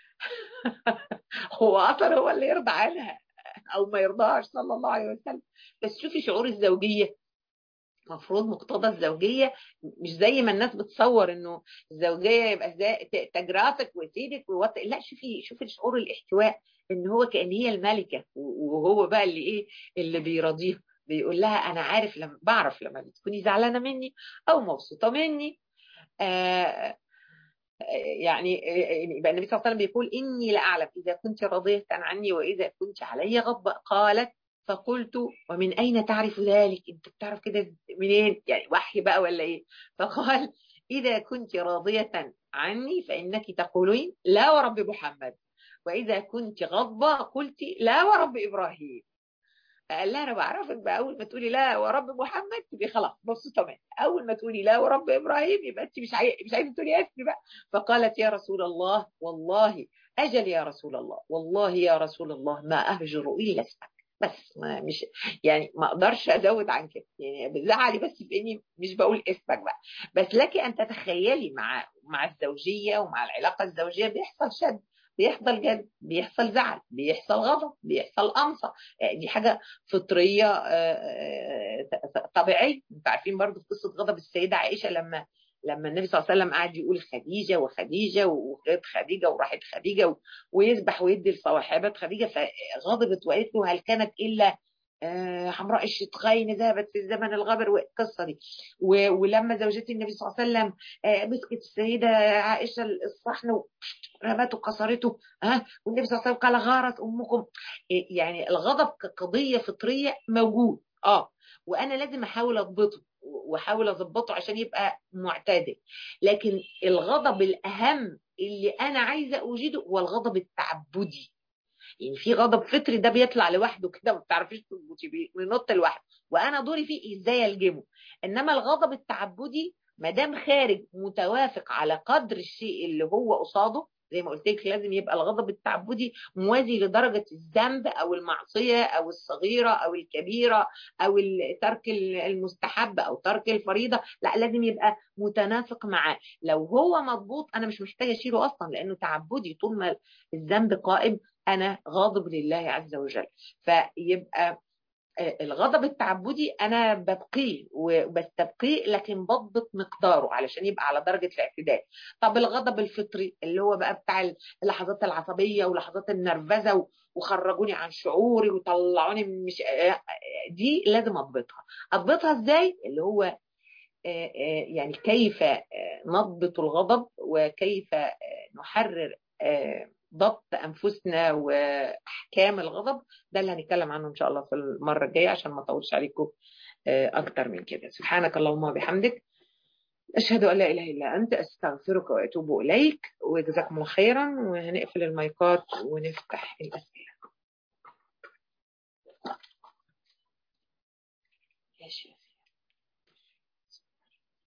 هو أصلا هو اللي يرضى عنها أو ما يرضاش صلى الله عليه وسلم. بس شوفي شعور الزوجية، مفروض مقتضى الزوجية مش زي ما الناس بتصور انه الزوجية يبقى زي تجرافك وسيدك ووط... لا، شوفي شوفي شعور الاحتواء، ان هو كأن هي الملكة وهو بقى اللي ايه اللي بيراضيها. بيقول لها انا عارف، لما بعرف لما بتكوني زعلانة مني او مبسوطة مني. آه يعني يبقى النبي صلى الله عليه وسلم بيقول إني لأعلم إذا كنت راضية عني وإذا كنت علي غضبة. قالت فقلت ومن أين تعرف ذلك؟ أنت بتعرف كده منين؟ يعني وحي بقى ولا إيه؟ فقال إذا كنت راضية عني فإنك تقولين لا ورب محمد، وإذا كنت غضبة قلت لا ورب إبراهيم. قال لها انا بعرفك بقى، اول ما تقولي لا ورب محمد تبقي خلاص مبسوطه مني، اول ما تقولي لا ورب ابراهيم يبقى انت مش عايزه مش عايزه تقولي اسمي بقى. فقالت يا رسول الله والله، اجل يا رسول الله والله يا رسول الله ما اهجر الا اسمك. بس ما مش يعني ما اقدرش ازود عن كده، يعني بتزعلي بس في اني مش بقول اسمك بقى. بس لك ان تتخيلي مع مع الزوجيه ومع العلاقه الزوجيه بيحصل شد، بيحصل جد، بيحصل زعل، بيحصل غضب، بيحصل قمصه. دي حاجه فطريه طبيعيه. انتوا عارفين برضو في قصه غضب السيده عائشه، لما لما النبي صلى الله عليه وسلم قعد يقول خديجه وخديجه وغيرت خديجه وراحت خديجه ويذبح ويدي لصواحبات خديجه، فغضبت وقالت له هل كانت الا حمراء الشدقين ذهبت في الزمن الغبر، والقصه دي. ولما زوجتي النبي صلى الله عليه وسلم مسكت السيده عائشه الصحن رمته كسرته، ها والنبي صلى الله عليه وسلم قال غارت امكم. يعني الغضب كقضيه فطريه موجود، اه وانا لازم احاول اضبطه واحاول اضبطه عشان يبقى معتدل. لكن الغضب الاهم اللي انا عايزه اوجده هو الغضب التعبدي. يعني في غضب فطري ده بيطلع لوحده كده ما بتعرفيش تظبطي بيه وينط لوحده، وانا دوري فيه ازاي الجمه. انما الغضب التعبدي ما دام خارج متوافق على قدر الشيء اللي هو قصاده، زي ما قلت لك لازم يبقى الغضب التعبدي موازي لدرجه الذنب او المعصيه او الصغيره او الكبيره او ترك المستحب او ترك الفريضه، لا لازم يبقى متناسق معاه. لو هو مضبوط انا مش محتاجه اشيله اصلا لانه تعبدي، طول ما الذنب قائم أنا غاضب لله عز وجل. فيبقى الغضب التعبدي أنا ببقيه وبستبقيه، لكن بضبط مقداره علشان يبقى على درجة الاعتدال. طب الغضب الفطري اللي هو بقى بتاع اللحظات العصبية ولحظات النرفزة وخرجوني عن شعوري وطلعوني مش دي لازم أضبطها. أضبطها إزاي؟ اللي هو يعني كيف نضبط الغضب وكيف نحرر ضبط أنفسنا وأحكام الغضب. ده اللي هنتكلم عنه إن شاء الله في المرة الجاية عشان ما أطولش عليكم أكتر من كده. سبحانك اللهم وبحمدك، أشهد أن لا إله إلا أنت، أستغفرك وأتوب إليك، وجزاكم الله خيرا. وهنقفل المايكات ونفتح الأسئلة. كاشفة.